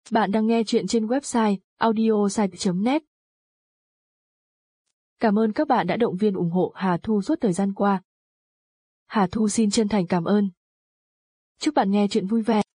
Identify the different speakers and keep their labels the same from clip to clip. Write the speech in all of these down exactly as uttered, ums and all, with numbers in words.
Speaker 1: Bạn đang nghe chuyện trên website audiosite chấm net. Cảm ơn các bạn đã động viên ủng hộ Hà Thu suốt thời gian qua. Hà Thu xin chân thành cảm ơn. Chúc bạn nghe chuyện vui vẻ.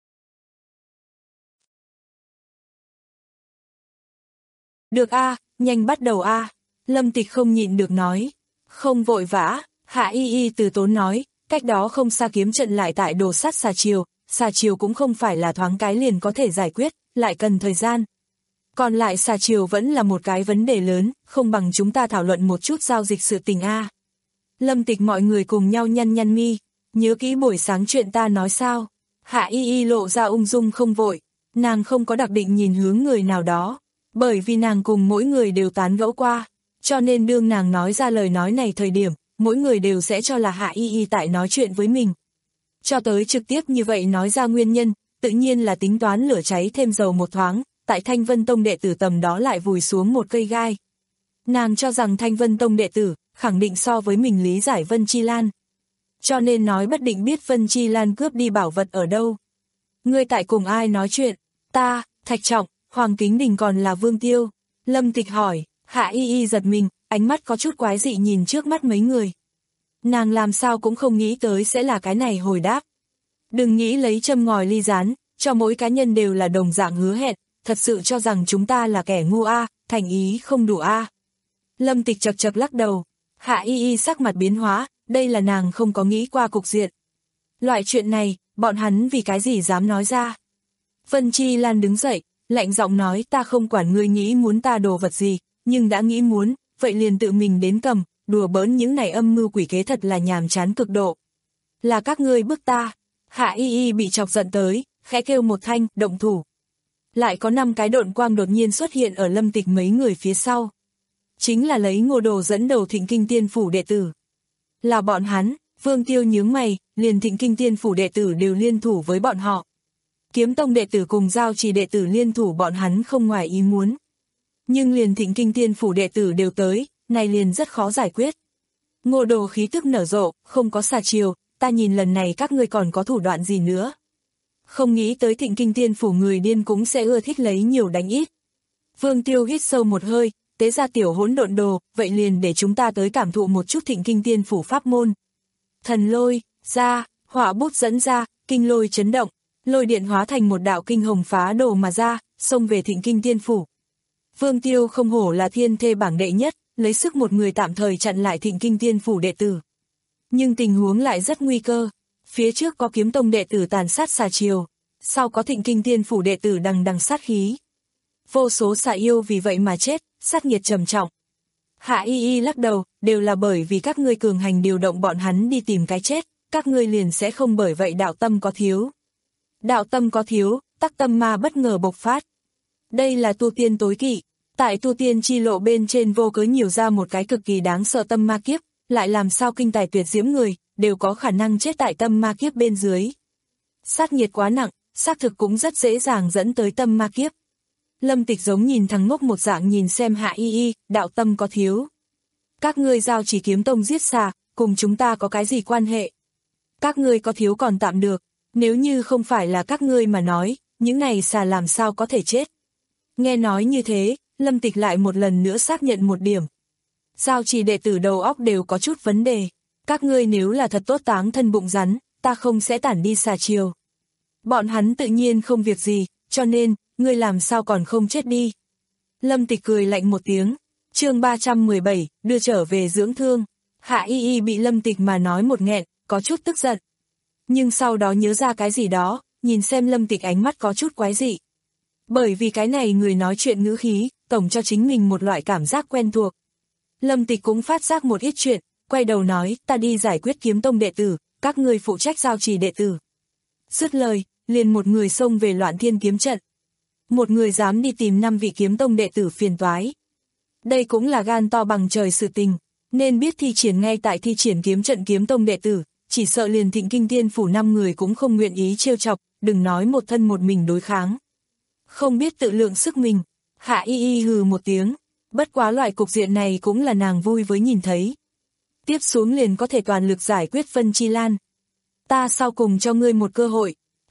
Speaker 2: Được a, nhanh bắt đầu a. Lâm Tịch không nhịn được nói. Không vội vã, Hạ Y Y từ tốn nói, cách đó không xa kiếm trận lại tại đồ sắt xà chiều, xà chiều cũng không phải là thoáng cái liền có thể giải quyết, lại cần thời gian. Còn lại xà chiều vẫn là một cái vấn đề lớn, không bằng chúng ta thảo luận một chút giao dịch sự tình a. Lâm Tịch mọi người cùng nhau nhăn nhăn mi, nhớ kỹ buổi sáng chuyện ta nói sao. Hạ Y Y lộ ra ung dung không vội, nàng không có đặc định nhìn hướng người nào đó, bởi vì nàng cùng mỗi người đều tán gẫu qua, cho nên đương nàng nói ra lời nói này thời điểm, mỗi người đều sẽ cho là Hạ Y Y tại nói chuyện với mình. Cho tới trực tiếp như vậy nói ra nguyên nhân, tự nhiên là tính toán lửa cháy thêm dầu một thoáng, tại Thanh Vân Tông đệ tử tầm đó lại vùi xuống một cây gai. Nàng cho rằng Thanh Vân Tông đệ tử, khẳng định so với mình lý giải Vân Chi Lan. Cho nên nói bất định biết Vân Chi Lan cướp đi bảo vật ở đâu. Ngươi tại cùng ai nói chuyện? Ta, Thạch Trọng, Hoàng Kính Đình còn là Vương Tiêu. Lâm Tịch hỏi, Hạ Y Y giật mình, ánh mắt có chút quái dị nhìn trước mắt mấy người. Nàng làm sao cũng không nghĩ tới sẽ là cái này hồi đáp. Đừng nghĩ lấy châm ngòi ly rán, cho mỗi cá nhân đều là đồng dạng hứa hẹn, thật sự cho rằng chúng ta là kẻ ngu a, thành ý không đủ a. Lâm Tịch chật chật lắc đầu, Hạ Y Y sắc mặt biến hóa, đây là nàng không có nghĩ qua cục diện. Loại chuyện này, bọn hắn vì cái gì dám nói ra. Vân Chi Lan đứng dậy, lạnh giọng nói ta không quản ngươi nghĩ muốn ta đồ vật gì, nhưng đã nghĩ muốn, vậy liền tự mình đến cầm, đùa bỡn những này âm mưu quỷ kế thật là nhàm chán cực độ. Là các ngươi bức ta. Hạ Y Y bị chọc giận tới, khẽ kêu một thanh, động thủ. Lại có năm cái độn quang đột nhiên xuất hiện ở Lâm Tịch mấy người phía sau. Chính là lấy Ngô Đồ dẫn đầu Thịnh Kinh Tiên Phủ đệ tử. Là bọn hắn, Vương Tiêu nhướng mày, liền Thịnh Kinh Tiên Phủ đệ tử đều liên thủ với bọn họ. Kiếm Tông đệ tử cùng Giao Trì đệ tử liên thủ bọn hắn không ngoài ý muốn. Nhưng liền Thịnh Kinh Tiên Phủ đệ tử đều tới, này liền rất khó giải quyết. Ngô Đồ khí tức nở rộ, không có xà chiều, ta nhìn lần này các ngươi còn có thủ đoạn gì nữa. Không nghĩ tới Thịnh Kinh Tiên Phủ người điên cũng sẽ ưa thích lấy nhiều đánh ít. Vương Tiêu hít sâu một hơi, tế ra tiểu hỗn độn đồ, vậy liền để chúng ta tới cảm thụ một chút Thịnh Kinh Tiên Phủ pháp môn. Thần lôi, ra, hỏa bút dẫn ra, kinh lôi chấn động, lôi điện hóa thành một đạo kinh hồng phá đồ mà ra, xông về Thịnh Kinh Tiên Phủ. Vương Tiêu không hổ là thiên thê bảng đệ nhất, lấy sức một người tạm thời chặn lại Thịnh Kinh Tiên Phủ đệ tử. Nhưng tình huống lại rất nguy cơ, phía trước có Kiếm Tông đệ tử tàn sát xà chiều, sau có Thịnh Kinh Tiên Phủ đệ tử đằng đằng sát khí. Vô số xà yêu vì vậy mà chết, sát nghiệt trầm trọng. Hạ Y Y lắc đầu, đều là bởi vì các ngươi cường hành điều động bọn hắn đi tìm cái chết, các ngươi liền sẽ không bởi vậy đạo tâm có thiếu. Đạo tâm có thiếu, tắc tâm ma bất ngờ bộc phát. Đây là tu tiên tối kỵ, tại tu tiên chi lộ bên trên vô cớ nhiều ra một cái cực kỳ đáng sợ tâm ma kiếp, lại làm sao kinh tài tuyệt diễm người, đều có khả năng chết tại tâm ma kiếp bên dưới. Sát nghiệt quá nặng, xác thực cũng rất dễ dàng dẫn tới tâm ma kiếp. Lâm Tịch giống nhìn thằng ngốc một dạng nhìn xem Hạ Y Y, đạo tâm có thiếu. Các ngươi Giao Chỉ Kiếm Tông giết xà, cùng chúng ta có cái gì quan hệ? Các ngươi có thiếu còn tạm được, nếu như không phải là các ngươi mà nói, những này xà làm sao có thể chết? Nghe nói như thế, Lâm Tịch lại một lần nữa xác nhận một điểm. Giao Trì đệ tử đầu óc đều có chút vấn đề. Các ngươi nếu là thật tốt táng thân bụng rắn, ta không sẽ tản đi xà chiều. Bọn hắn tự nhiên không việc gì, cho nên, ngươi làm sao còn không chết đi. Lâm Tịch cười lạnh một tiếng. Chương ba trăm mười bảy, đưa trở về dưỡng thương. Hạ Y Y bị Lâm Tịch mà nói một nghẹn, có chút tức giận. Nhưng sau đó nhớ ra cái gì đó, nhìn xem Lâm Tịch ánh mắt có chút quái dị. Bởi vì cái này người nói chuyện ngữ khí, tổng cho chính mình một loại cảm giác quen thuộc. Lâm Tịch cũng phát giác một ít chuyện, quay đầu nói, ta đi giải quyết Kiếm Tông đệ tử, các ngươi phụ trách Giao Trì đệ tử. Dứt lời, liền một người xông về Loạn Thiên kiếm trận. Một người dám đi tìm năm vị Kiếm Tông đệ tử phiền toái. Đây cũng là gan to bằng trời sự tình, nên biết thi triển ngay tại thi triển kiếm trận Kiếm Tông đệ tử, chỉ sợ liền Thịnh Kinh Tiên Phủ năm người cũng không nguyện ý trêu chọc, đừng nói một thân một mình đối kháng. Không biết tự lượng sức mình, Hạ Y Y hừ một tiếng, bất quá loại cục diện này cũng là nàng vui với nhìn thấy. Tiếp xuống liền có thể toàn lực giải quyết Vân Chi Lan. Ta sau cùng cho ngươi một cơ hội.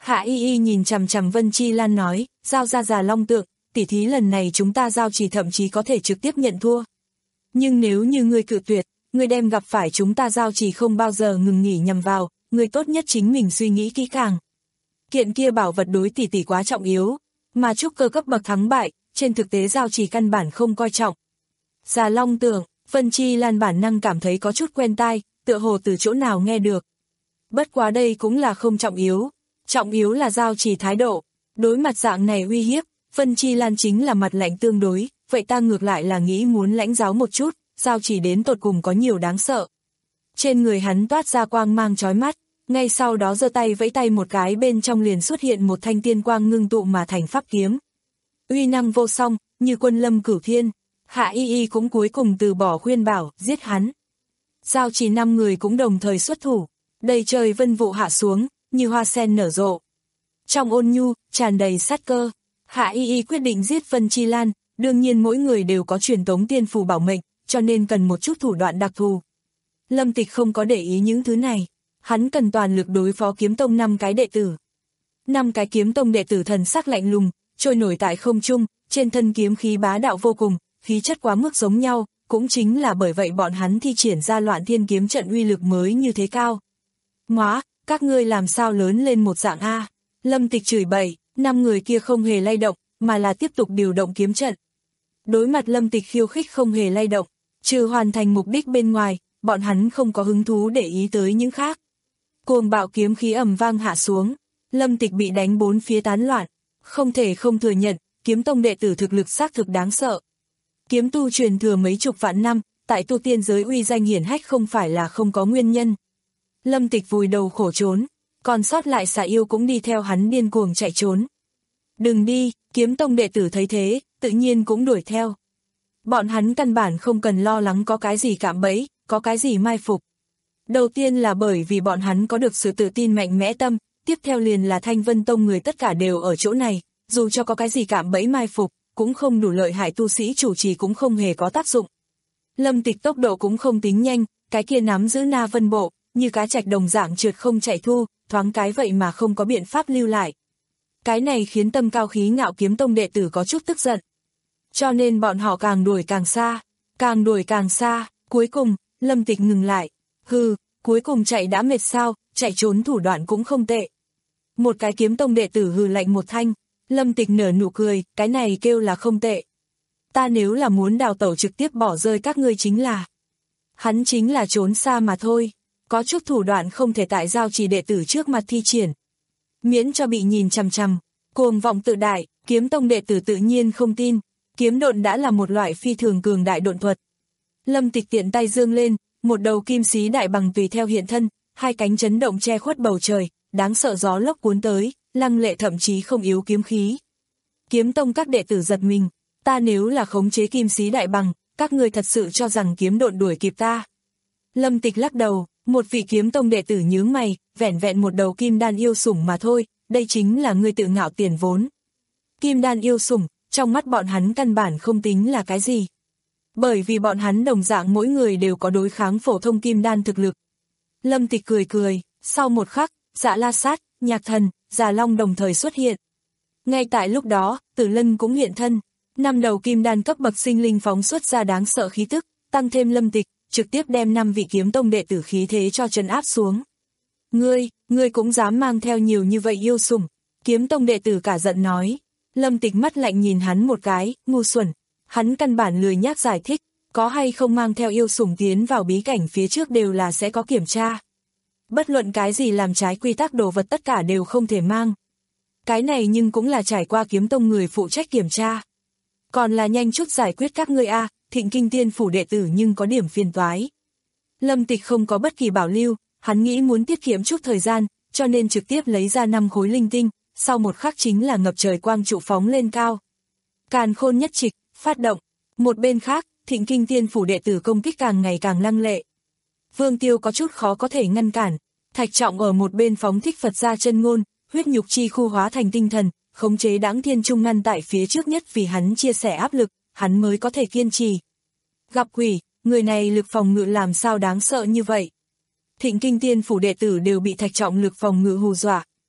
Speaker 2: Hạ Y Y nhìn chằm chằm Vân Chi Lan nói, giao ra Già Long tượng, tỉ thí lần này chúng ta giao chỉ thậm chí có thể trực tiếp nhận thua. Nhưng nếu như ngươi cự tuyệt, ngươi đem gặp phải chúng ta giao chỉ không bao giờ ngừng nghỉ nhằm vào, ngươi tốt nhất chính mình suy nghĩ kỹ càng. Kiện kia bảo vật đối tỷ tỷ quá trọng yếu, mà trúc cơ cấp bậc thắng bại, trên thực tế giao chỉ căn bản không coi trọng. Già Long tượng, Vân Chi Lan bản năng cảm thấy có chút quen tai, tựa hồ từ chỗ nào nghe được. Bất quá đây cũng là không trọng yếu, trọng yếu là giao chỉ thái độ. Đối mặt dạng này uy hiếp, Vân Chi Lan chính là mặt lạnh tương đối, vậy ta ngược lại là nghĩ muốn lãnh giáo một chút, giao chỉ đến tột cùng có nhiều đáng sợ. Trên người hắn toát ra quang mang chói mắt, ngay sau đó giơ tay vẫy tay một cái, bên trong liền xuất hiện một thanh tiên quang ngưng tụ mà thành pháp kiếm. Uy năng vô song, như quân lâm cửu thiên. Hạ Y Y cũng cuối cùng từ bỏ khuyên bảo, giết hắn. Giao chỉ năm người cũng đồng thời xuất thủ, đầy trời vân vụ hạ xuống, như hoa sen nở rộ. Trong ôn nhu, tràn đầy sát cơ, Hạ Y Y quyết định giết Vân Chi Lan, đương nhiên mỗi người đều có truyền tống tiên phù bảo mệnh, cho nên cần một chút thủ đoạn đặc thù. Lâm Tịch không có để ý những thứ này, hắn cần toàn lực đối phó kiếm tông năm cái đệ tử. Năm cái kiếm tông đệ tử thần sắc lạnh lùng, trôi nổi tại không trung, trên thân kiếm khí bá đạo vô cùng, khí chất quá mức giống nhau, cũng chính là bởi vậy bọn hắn thi triển ra Loạn Thiên kiếm trận uy lực mới như thế cao. Móa, các ngươi làm sao lớn lên một dạng A? Lâm Tịch chửi bậy, năm người kia không hề lay động, mà là tiếp tục điều động kiếm trận. Đối mặt Lâm Tịch khiêu khích không hề lay động, trừ hoàn thành mục đích bên ngoài, bọn hắn không có hứng thú để ý tới những khác. Cuồng bạo kiếm khí ầm vang hạ xuống, Lâm Tịch bị đánh bốn phía tán loạn, không thể không thừa nhận, kiếm tông đệ tử thực lực xác thực đáng sợ. Kiếm tu truyền thừa mấy chục vạn năm, tại tu tiên giới uy danh hiển hách không phải là không có nguyên nhân. Lâm Tịch vùi đầu khổ trốn, còn sót lại xà yêu cũng đi theo hắn điên cuồng chạy trốn. Đừng đi, kiếm tông đệ tử thấy thế, tự nhiên cũng đuổi theo. Bọn hắn căn bản không cần lo lắng có cái gì cạm bẫy, có cái gì mai phục. Đầu tiên là bởi vì bọn hắn có được sự tự tin mạnh mẽ tâm, tiếp theo liền là Thanh Vân Tông người tất cả đều ở chỗ này, dù cho có cái gì cạm bẫy mai phục, cũng không đủ lợi hại, tu sĩ chủ trì cũng không hề có tác dụng. Lâm Tịch tốc độ cũng không tính nhanh, cái kia nắm giữ Na Vân Bộ, như cá trạch đồng dạng trượt không chạy thu, thoáng cái vậy mà không có biện pháp lưu lại. Cái này khiến tâm cao khí ngạo kiếm tông đệ tử có chút tức giận. Cho nên bọn họ càng đuổi càng xa, càng đuổi càng xa, cuối cùng, Lâm Tịch ngừng lại. Hừ, cuối cùng chạy đã mệt sao, chạy trốn thủ đoạn cũng không tệ. Một cái kiếm tông đệ tử hừ lạnh một thanh, Lâm Tịch nở nụ cười, cái này kêu là không tệ. Ta nếu là muốn đào tẩu trực tiếp bỏ rơi các ngươi chính là. Hắn chính là trốn xa mà thôi, có chút thủ đoạn không thể tại giao trì đệ tử trước mặt thi triển. Miễn cho bị nhìn chằm chằm, cuồng vọng tự đại, kiếm tông đệ tử tự nhiên không tin, kiếm độn đã là một loại phi thường cường đại độn thuật. Lâm Tịch tiện tay dương lên, một đầu kim xí đại bằng tùy theo hiện thân, hai cánh chấn động che khuất bầu trời, đáng sợ gió lốc cuốn tới, lăng lệ thậm chí không yếu kiếm khí. Kiếm tông các đệ tử giật mình, ta nếu là khống chế kim xí đại bằng, các người thật sự cho rằng kiếm độn đuổi kịp ta. Lâm Tịch lắc đầu, một vị kiếm tông đệ tử nhướng mày, vẻn vẹn một đầu kim đan yêu sủng mà thôi, đây chính là ngươi tự ngạo tiền vốn. Kim đan yêu sủng, trong mắt bọn hắn căn bản không tính là cái gì. Bởi vì bọn hắn đồng dạng mỗi người đều có đối kháng phổ thông kim đan thực lực. Lâm Tịch cười cười, sau một khắc, Dạ La Sát, Nhạc Thần, Già Long đồng thời xuất hiện. Ngay tại lúc đó, Tử Lân cũng hiện thân, năm đầu kim đan cấp bậc sinh linh phóng xuất ra đáng sợ khí tức, tăng thêm Lâm Tịch, trực tiếp đem năm vị kiếm tông đệ tử khí thế cho trấn áp xuống. Ngươi, ngươi cũng dám mang theo nhiều như vậy yêu sủng, kiếm tông đệ tử cả giận nói. Lâm Tịch mắt lạnh nhìn hắn một cái, ngu xuẩn, hắn căn bản lười nhác giải thích, có hay không mang theo yêu sủng tiến vào bí cảnh phía trước đều là sẽ có kiểm tra. Bất luận cái gì làm trái quy tắc đồ vật tất cả đều không thể mang. Cái này nhưng cũng là trải qua kiếm tông người phụ trách kiểm tra. Còn là nhanh chút giải quyết các ngươi a, Thịnh Kinh Tiên phủ đệ tử nhưng có điểm phiền toái. Lâm Tịch không có bất kỳ bảo lưu, hắn nghĩ muốn tiết kiệm chút thời gian, cho nên trực tiếp lấy ra năm khối linh tinh, sau một khắc chính là ngập trời quang trụ phóng lên cao. Càn Khôn nhất trịch, phát động. Một bên khác, Thịnh Kinh Tiên phủ đệ tử công kích càng ngày càng lăng lệ. Vương Tiêu có chút khó có thể ngăn cản, Thạch Trọng ở một bên phóng thích Phật gia chân ngôn, huyết nhục chi khu hóa thành tinh thần, khống chế Đãng Thiên Trung ngăn tại phía trước nhất vì hắn chia sẻ áp lực, hắn mới có thể kiên trì. Gặp quỷ, người này lực phòng ngự làm sao đáng sợ như vậy. Thịnh Kinh Tiên phủ đệ tử đều bị Thạch Trọng lực phòng ngự hù dọa.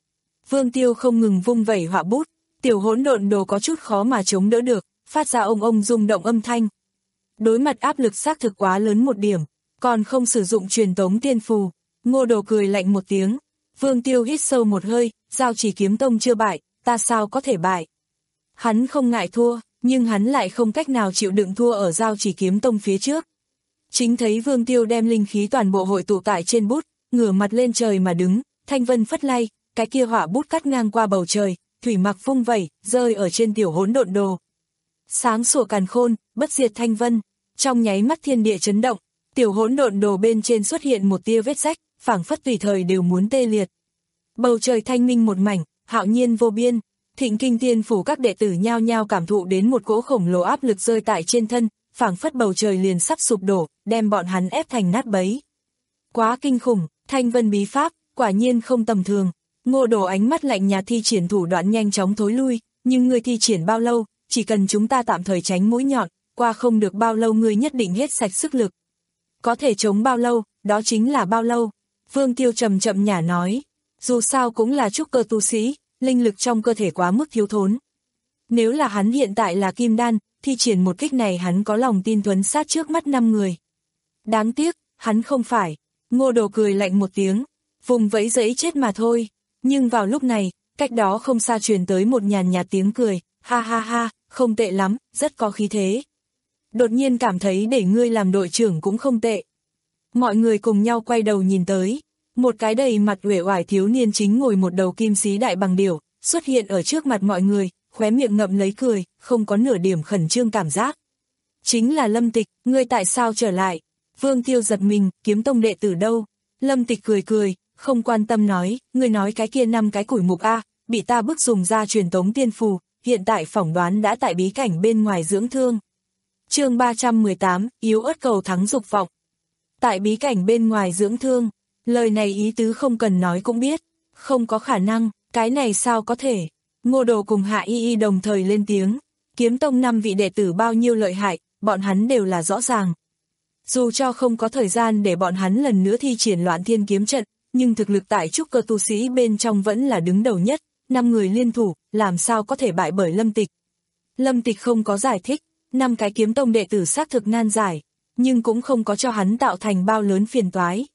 Speaker 2: Vương Tiêu không ngừng vung vẩy họa bút, tiểu hỗn độn đồ có chút khó mà chống đỡ được, phát ra ông ông rung động âm thanh. Đối mặt áp lực xác thực quá lớn một điểm, còn không sử dụng truyền tống tiên phù. Ngô Đồ cười lạnh một tiếng. Vương Tiêu hít sâu một hơi, Giao Chỉ Kiếm Tông chưa bại, ta sao có thể bại. Hắn không ngại thua, nhưng hắn lại không cách nào chịu đựng thua ở Giao Chỉ Kiếm Tông phía trước. Chính thấy Vương Tiêu đem linh khí toàn bộ hội tụ tại trên bút, ngửa mặt lên trời mà đứng, thanh vân phất lay, cái kia họa bút cắt ngang qua bầu trời, thủy mặc phung vẩy, rơi ở trên tiểu hỗn độn đồ. Sáng sủa càn khôn, bất diệt thanh vân, trong nháy mắt thiên địa chấn động, tiểu hỗn độn đồ bên trên xuất hiện một tia vết rách, phảng phất tùy thời đều muốn tê liệt. Bầu trời thanh minh một mảnh, hạo nhiên vô biên, Thịnh Kinh Tiên phủ các đệ tử nhao nhao cảm thụ đến một cỗ khổng lồ áp lực rơi tại trên thân, phảng phất bầu trời liền sắp sụp đổ, đem bọn hắn ép thành nát bấy. Quá kinh khủng, thanh vân bí pháp, quả nhiên không tầm thường. Ngô Đồ ánh mắt lạnh nhạt thi triển thủ đoạn nhanh chóng thối lui, nhưng ngươi thi triển bao lâu, chỉ cần chúng ta tạm thời tránh mũi nhọn, qua không được bao lâu ngươi nhất định hết sạch sức lực. Có thể chống bao lâu, đó chính là bao lâu. Vương Tiêu chậm chậm nhả nói, dù sao cũng là trúc cơ tu sĩ, linh lực trong cơ thể quá mức thiếu thốn. Nếu là hắn hiện tại là kim đan, thi triển một kích này hắn có lòng tin thuấn sát trước mắt năm người. Đáng tiếc, hắn không phải. Ngô Đồ cười lạnh một tiếng, vùng vẫy dẫy chết mà thôi. Nhưng vào lúc này, cách đó không xa truyền tới một nhàn nhạt tiếng cười, ha ha ha, không tệ lắm, rất có khí thế. Đột nhiên cảm thấy để ngươi làm đội trưởng cũng không tệ. Mọi người cùng nhau quay đầu nhìn tới, một cái đầy mặt uể oải thiếu niên chính ngồi một đầu kim xí đại bằng điểu, xuất hiện ở trước mặt mọi người, khóe miệng ngậm lấy cười, không có nửa điểm khẩn trương cảm giác. Chính là Lâm Tịch, ngươi tại sao trở lại? Vương Tiêu giật mình, Kiếm Tông đệ tử đâu? Lâm Tịch cười cười, không quan tâm nói, ngươi nói cái kia năm cái củi mục A, bị ta bức dùng ra truyền tống tiên phù, hiện tại phỏng đoán đã tại bí cảnh bên ngoài dưỡng thương. Chương ba trăm mười tám, yếu ớt cầu thắng dục vọng. Tại bí cảnh bên ngoài dưỡng thương, lời này ý tứ không cần nói cũng biết, không có khả năng, cái này sao có thể. Ngô Đồ cùng Hạ Y Y đồng thời lên tiếng, Kiếm Tông năm vị đệ tử bao nhiêu lợi hại, bọn hắn đều là rõ ràng. Dù cho không có thời gian để bọn hắn lần nữa thi triển Loạn Thiên kiếm trận, nhưng thực lực tại trúc cơ tu sĩ bên trong vẫn là đứng đầu nhất, năm người liên thủ, làm sao có thể bại bởi Lâm Tịch. Lâm Tịch không có giải thích, năm cái Kiếm Tông đệ tử xác thực nan giải, nhưng cũng không có cho hắn tạo thành bao lớn phiền toái.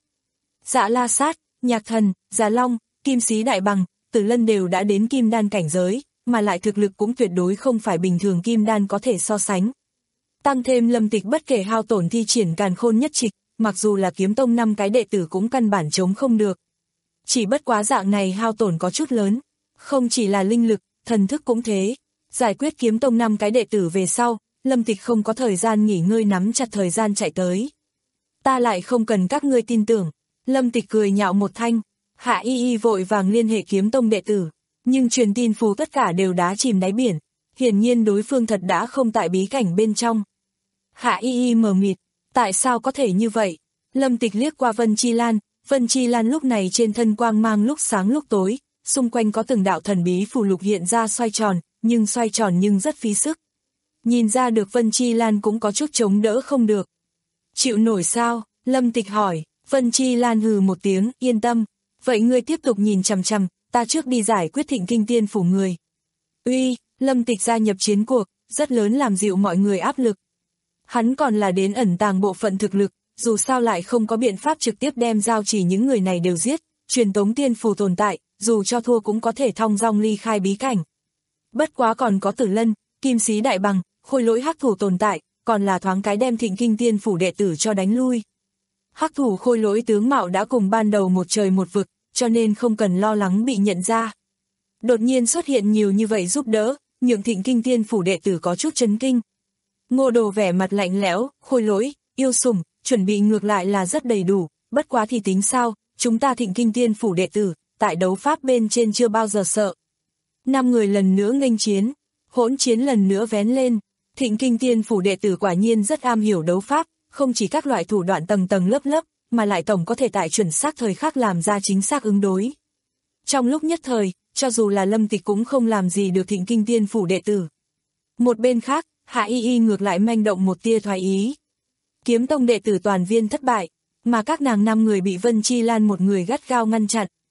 Speaker 2: Dạ La Sát, Nhạc Thần, Già Long, Kim Xí Đại Bằng, Tử Lân đều đã đến kim đan cảnh giới, mà lại thực lực cũng tuyệt đối không phải bình thường kim đan có thể so sánh. Tăng thêm Lâm Tịch bất kể hao tổn thi triển càn khôn nhất trịch, mặc dù là Kiếm Tông năm cái đệ tử cũng căn bản chống không được. Chỉ bất quá dạng này hao tổn có chút lớn, không chỉ là linh lực, thần thức cũng thế. Giải quyết Kiếm Tông năm cái đệ tử về sau, Lâm Tịch không có thời gian nghỉ ngơi nắm chặt thời gian chạy tới. Ta lại không cần các ngươi tin tưởng. Lâm Tịch cười nhạo một thanh, Hạ Y Y vội vàng liên hệ Kiếm Tông đệ tử, nhưng truyền tin phù tất cả đều đá chìm đáy biển, hiển nhiên đối phương thật đã không tại bí cảnh bên trong. Hạ Y Y mờ mịt, tại sao có thể như vậy? Lâm Tịch liếc qua Vân Chi Lan, Vân Chi Lan lúc này trên thân quang mang lúc sáng lúc tối, xung quanh có từng đạo thần bí phù lục hiện ra xoay tròn, nhưng xoay tròn nhưng rất phí sức. Nhìn ra được Vân Chi Lan cũng có chút chống đỡ không được. Chịu nổi sao? Lâm Tịch hỏi. Vân Chi Lan hừ một tiếng, yên tâm, vậy ngươi tiếp tục nhìn chằm chằm, ta trước đi giải quyết Thịnh Kinh Tiên phủ người. Uy, Lâm Tịch gia nhập chiến cuộc, rất lớn làm dịu mọi người áp lực. Hắn còn là đến ẩn tàng bộ phận thực lực, dù sao lại không có biện pháp trực tiếp đem giao chỉ những người này đều giết, truyền tống tiên phù tồn tại, dù cho thua cũng có thể thong dong ly khai bí cảnh. Bất quá còn có Tử Lân, Kim Xí Đại Bằng, Khôi Lỗi hắc thủ tồn tại, còn là thoáng cái đem Thịnh Kinh Tiên phủ đệ tử cho đánh lui. Hắc thủ Khôi Lỗi tướng mạo đã cùng ban đầu một trời một vực, cho nên không cần lo lắng bị nhận ra. Đột nhiên xuất hiện nhiều như vậy giúp đỡ, nhượng Thịnh Kinh Tiên phủ đệ tử có chút chấn kinh. Ngô Đồ vẻ mặt lạnh lẽo, Khôi Lỗi, yêu sủng, chuẩn bị ngược lại là rất đầy đủ, bất quá thì tính sao, chúng ta Thịnh Kinh Tiên phủ đệ tử, tại đấu pháp bên trên chưa bao giờ sợ. Năm người lần nữa nghênh chiến, hỗn chiến lần nữa vén lên, Thịnh Kinh Tiên phủ đệ tử quả nhiên rất am hiểu đấu pháp, không chỉ các loại thủ đoạn tầng tầng lớp lớp, mà lại tổng có thể tại chuẩn xác thời khắc làm ra chính xác ứng đối. Trong lúc nhất thời, cho dù là Lâm Tịch cũng không làm gì được Thịnh Kinh Tiên phủ đệ tử. Một bên khác, Hạ Y Y ngược lại manh động một tia thoái ý. Kiếm Tông đệ tử toàn viên thất bại, mà các nàng năm người bị Vân Chi Lan một người gắt gao ngăn chặn.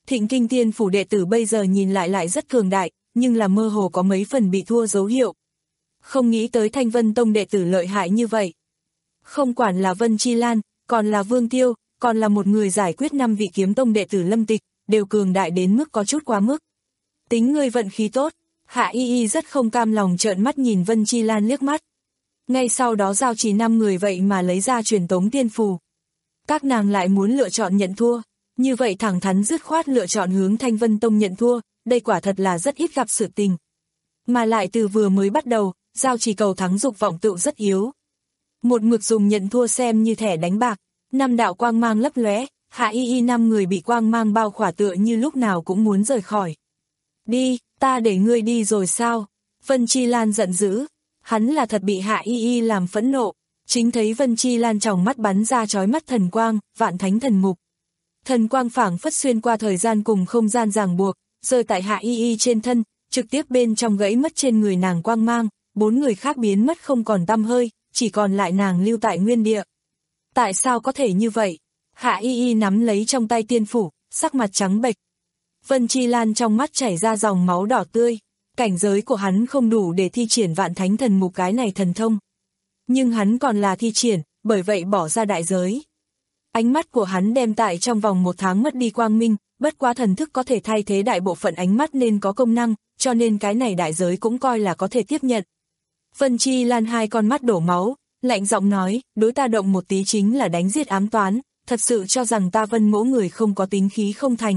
Speaker 2: Thịnh Kinh Tiên Phủ đệ tử bây giờ nhìn lại lại rất cường đại, nhưng là mơ hồ có mấy phần bị thua dấu hiệu. Không nghĩ tới Thanh Vân Tông đệ tử lợi hại như vậy. Không quản là Vân Chi Lan, còn là Vương Tiêu, còn là một người giải quyết năm vị kiếm tông đệ tử Lâm Tịch, đều cường đại đến mức có chút quá mức. Tính ngươi vận khí tốt, Hạ Y Y rất không cam lòng trợn mắt nhìn Vân Chi Lan liếc mắt. Ngay sau đó giao trì năm người vậy mà lấy ra truyền tống tiên phù. Các nàng lại muốn lựa chọn nhận thua, như vậy thẳng thắn dứt khoát lựa chọn hướng Thanh Vân Tông nhận thua, đây quả thật là rất ít gặp sự tình. Mà lại từ vừa mới bắt đầu, giao trì cầu thắng dục vọng tựu rất yếu. Một mực dùng nhận thua xem như thẻ đánh bạc, năm đạo quang mang lấp lóe, Hạ Y Y năm người bị quang mang bao khỏa tựa như lúc nào cũng muốn rời khỏi. Đi, ta để ngươi đi rồi sao? Vân Chi Lan giận dữ, hắn là thật bị Hạ Y Y làm phẫn nộ, chính thấy Vân Chi Lan tròng mắt bắn ra chói mắt thần quang, vạn thánh thần mục. Thần quang phảng phất xuyên qua thời gian cùng không gian ràng buộc, rơi tại Hạ Y Y trên thân, trực tiếp bên trong gãy mất trên người nàng quang mang, bốn người khác biến mất không còn tăm hơi, chỉ còn lại nàng lưu tại nguyên địa. Tại sao có thể như vậy? Hạ Y Y nắm lấy trong tay tiên phủ, sắc mặt trắng bệch. Vân Chi Lan trong mắt chảy ra dòng máu đỏ tươi, cảnh giới của hắn không đủ để thi triển vạn thánh thần mục cái này thần thông. Nhưng hắn còn là thi triển, bởi vậy bỏ ra đại giới. Ánh mắt của hắn đem tại trong vòng một tháng mất đi quang minh, bất quá thần thức có thể thay thế đại bộ phận ánh mắt nên có công năng, cho nên cái này đại giới cũng coi là có thể tiếp nhận. Vân Chi Lan hai con mắt đổ máu, lạnh giọng nói, đối ta động một tí chính là đánh giết ám toán, thật sự cho rằng ta Vân mỗ người không có tính khí không thành.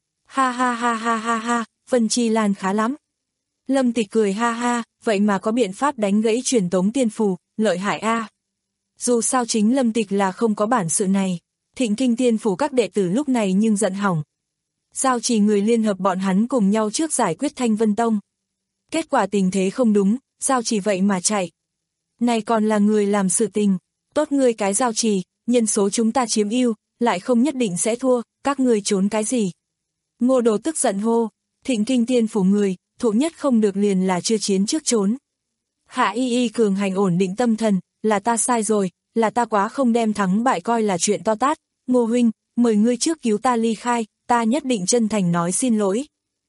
Speaker 2: Ha ha ha ha ha ha, Vân Chi Lan khá lắm. Lâm Tịch cười ha ha, vậy mà có biện pháp đánh gãy truyền tống tiên phù, lợi hại a. Dù sao chính Lâm Tịch là không có bản sự này, Thịnh Kinh Tiên Phủ các đệ tử lúc này nhưng giận hỏng. Giao trì người liên hợp bọn hắn cùng nhau trước giải quyết Thanh Vân Tông. Kết quả tình thế không đúng, giao trì vậy mà chạy. Này còn là người làm sự tình, tốt ngươi cái giao trì, nhân số chúng ta chiếm ưu, lại không nhất định sẽ thua, các ngươi trốn cái gì. Ngô Đồ tức giận hô, Thịnh Kinh Tiên Phủ người, thụ nhất không được liền là chưa chiến trước trốn. Hạ Y Y cường hành ổn định tâm thần, là ta sai rồi, là ta quá không đem thắng bại coi là chuyện to tát, Ngô huynh, mời ngươi trước cứu ta ly khai, ta nhất định chân thành nói xin lỗi.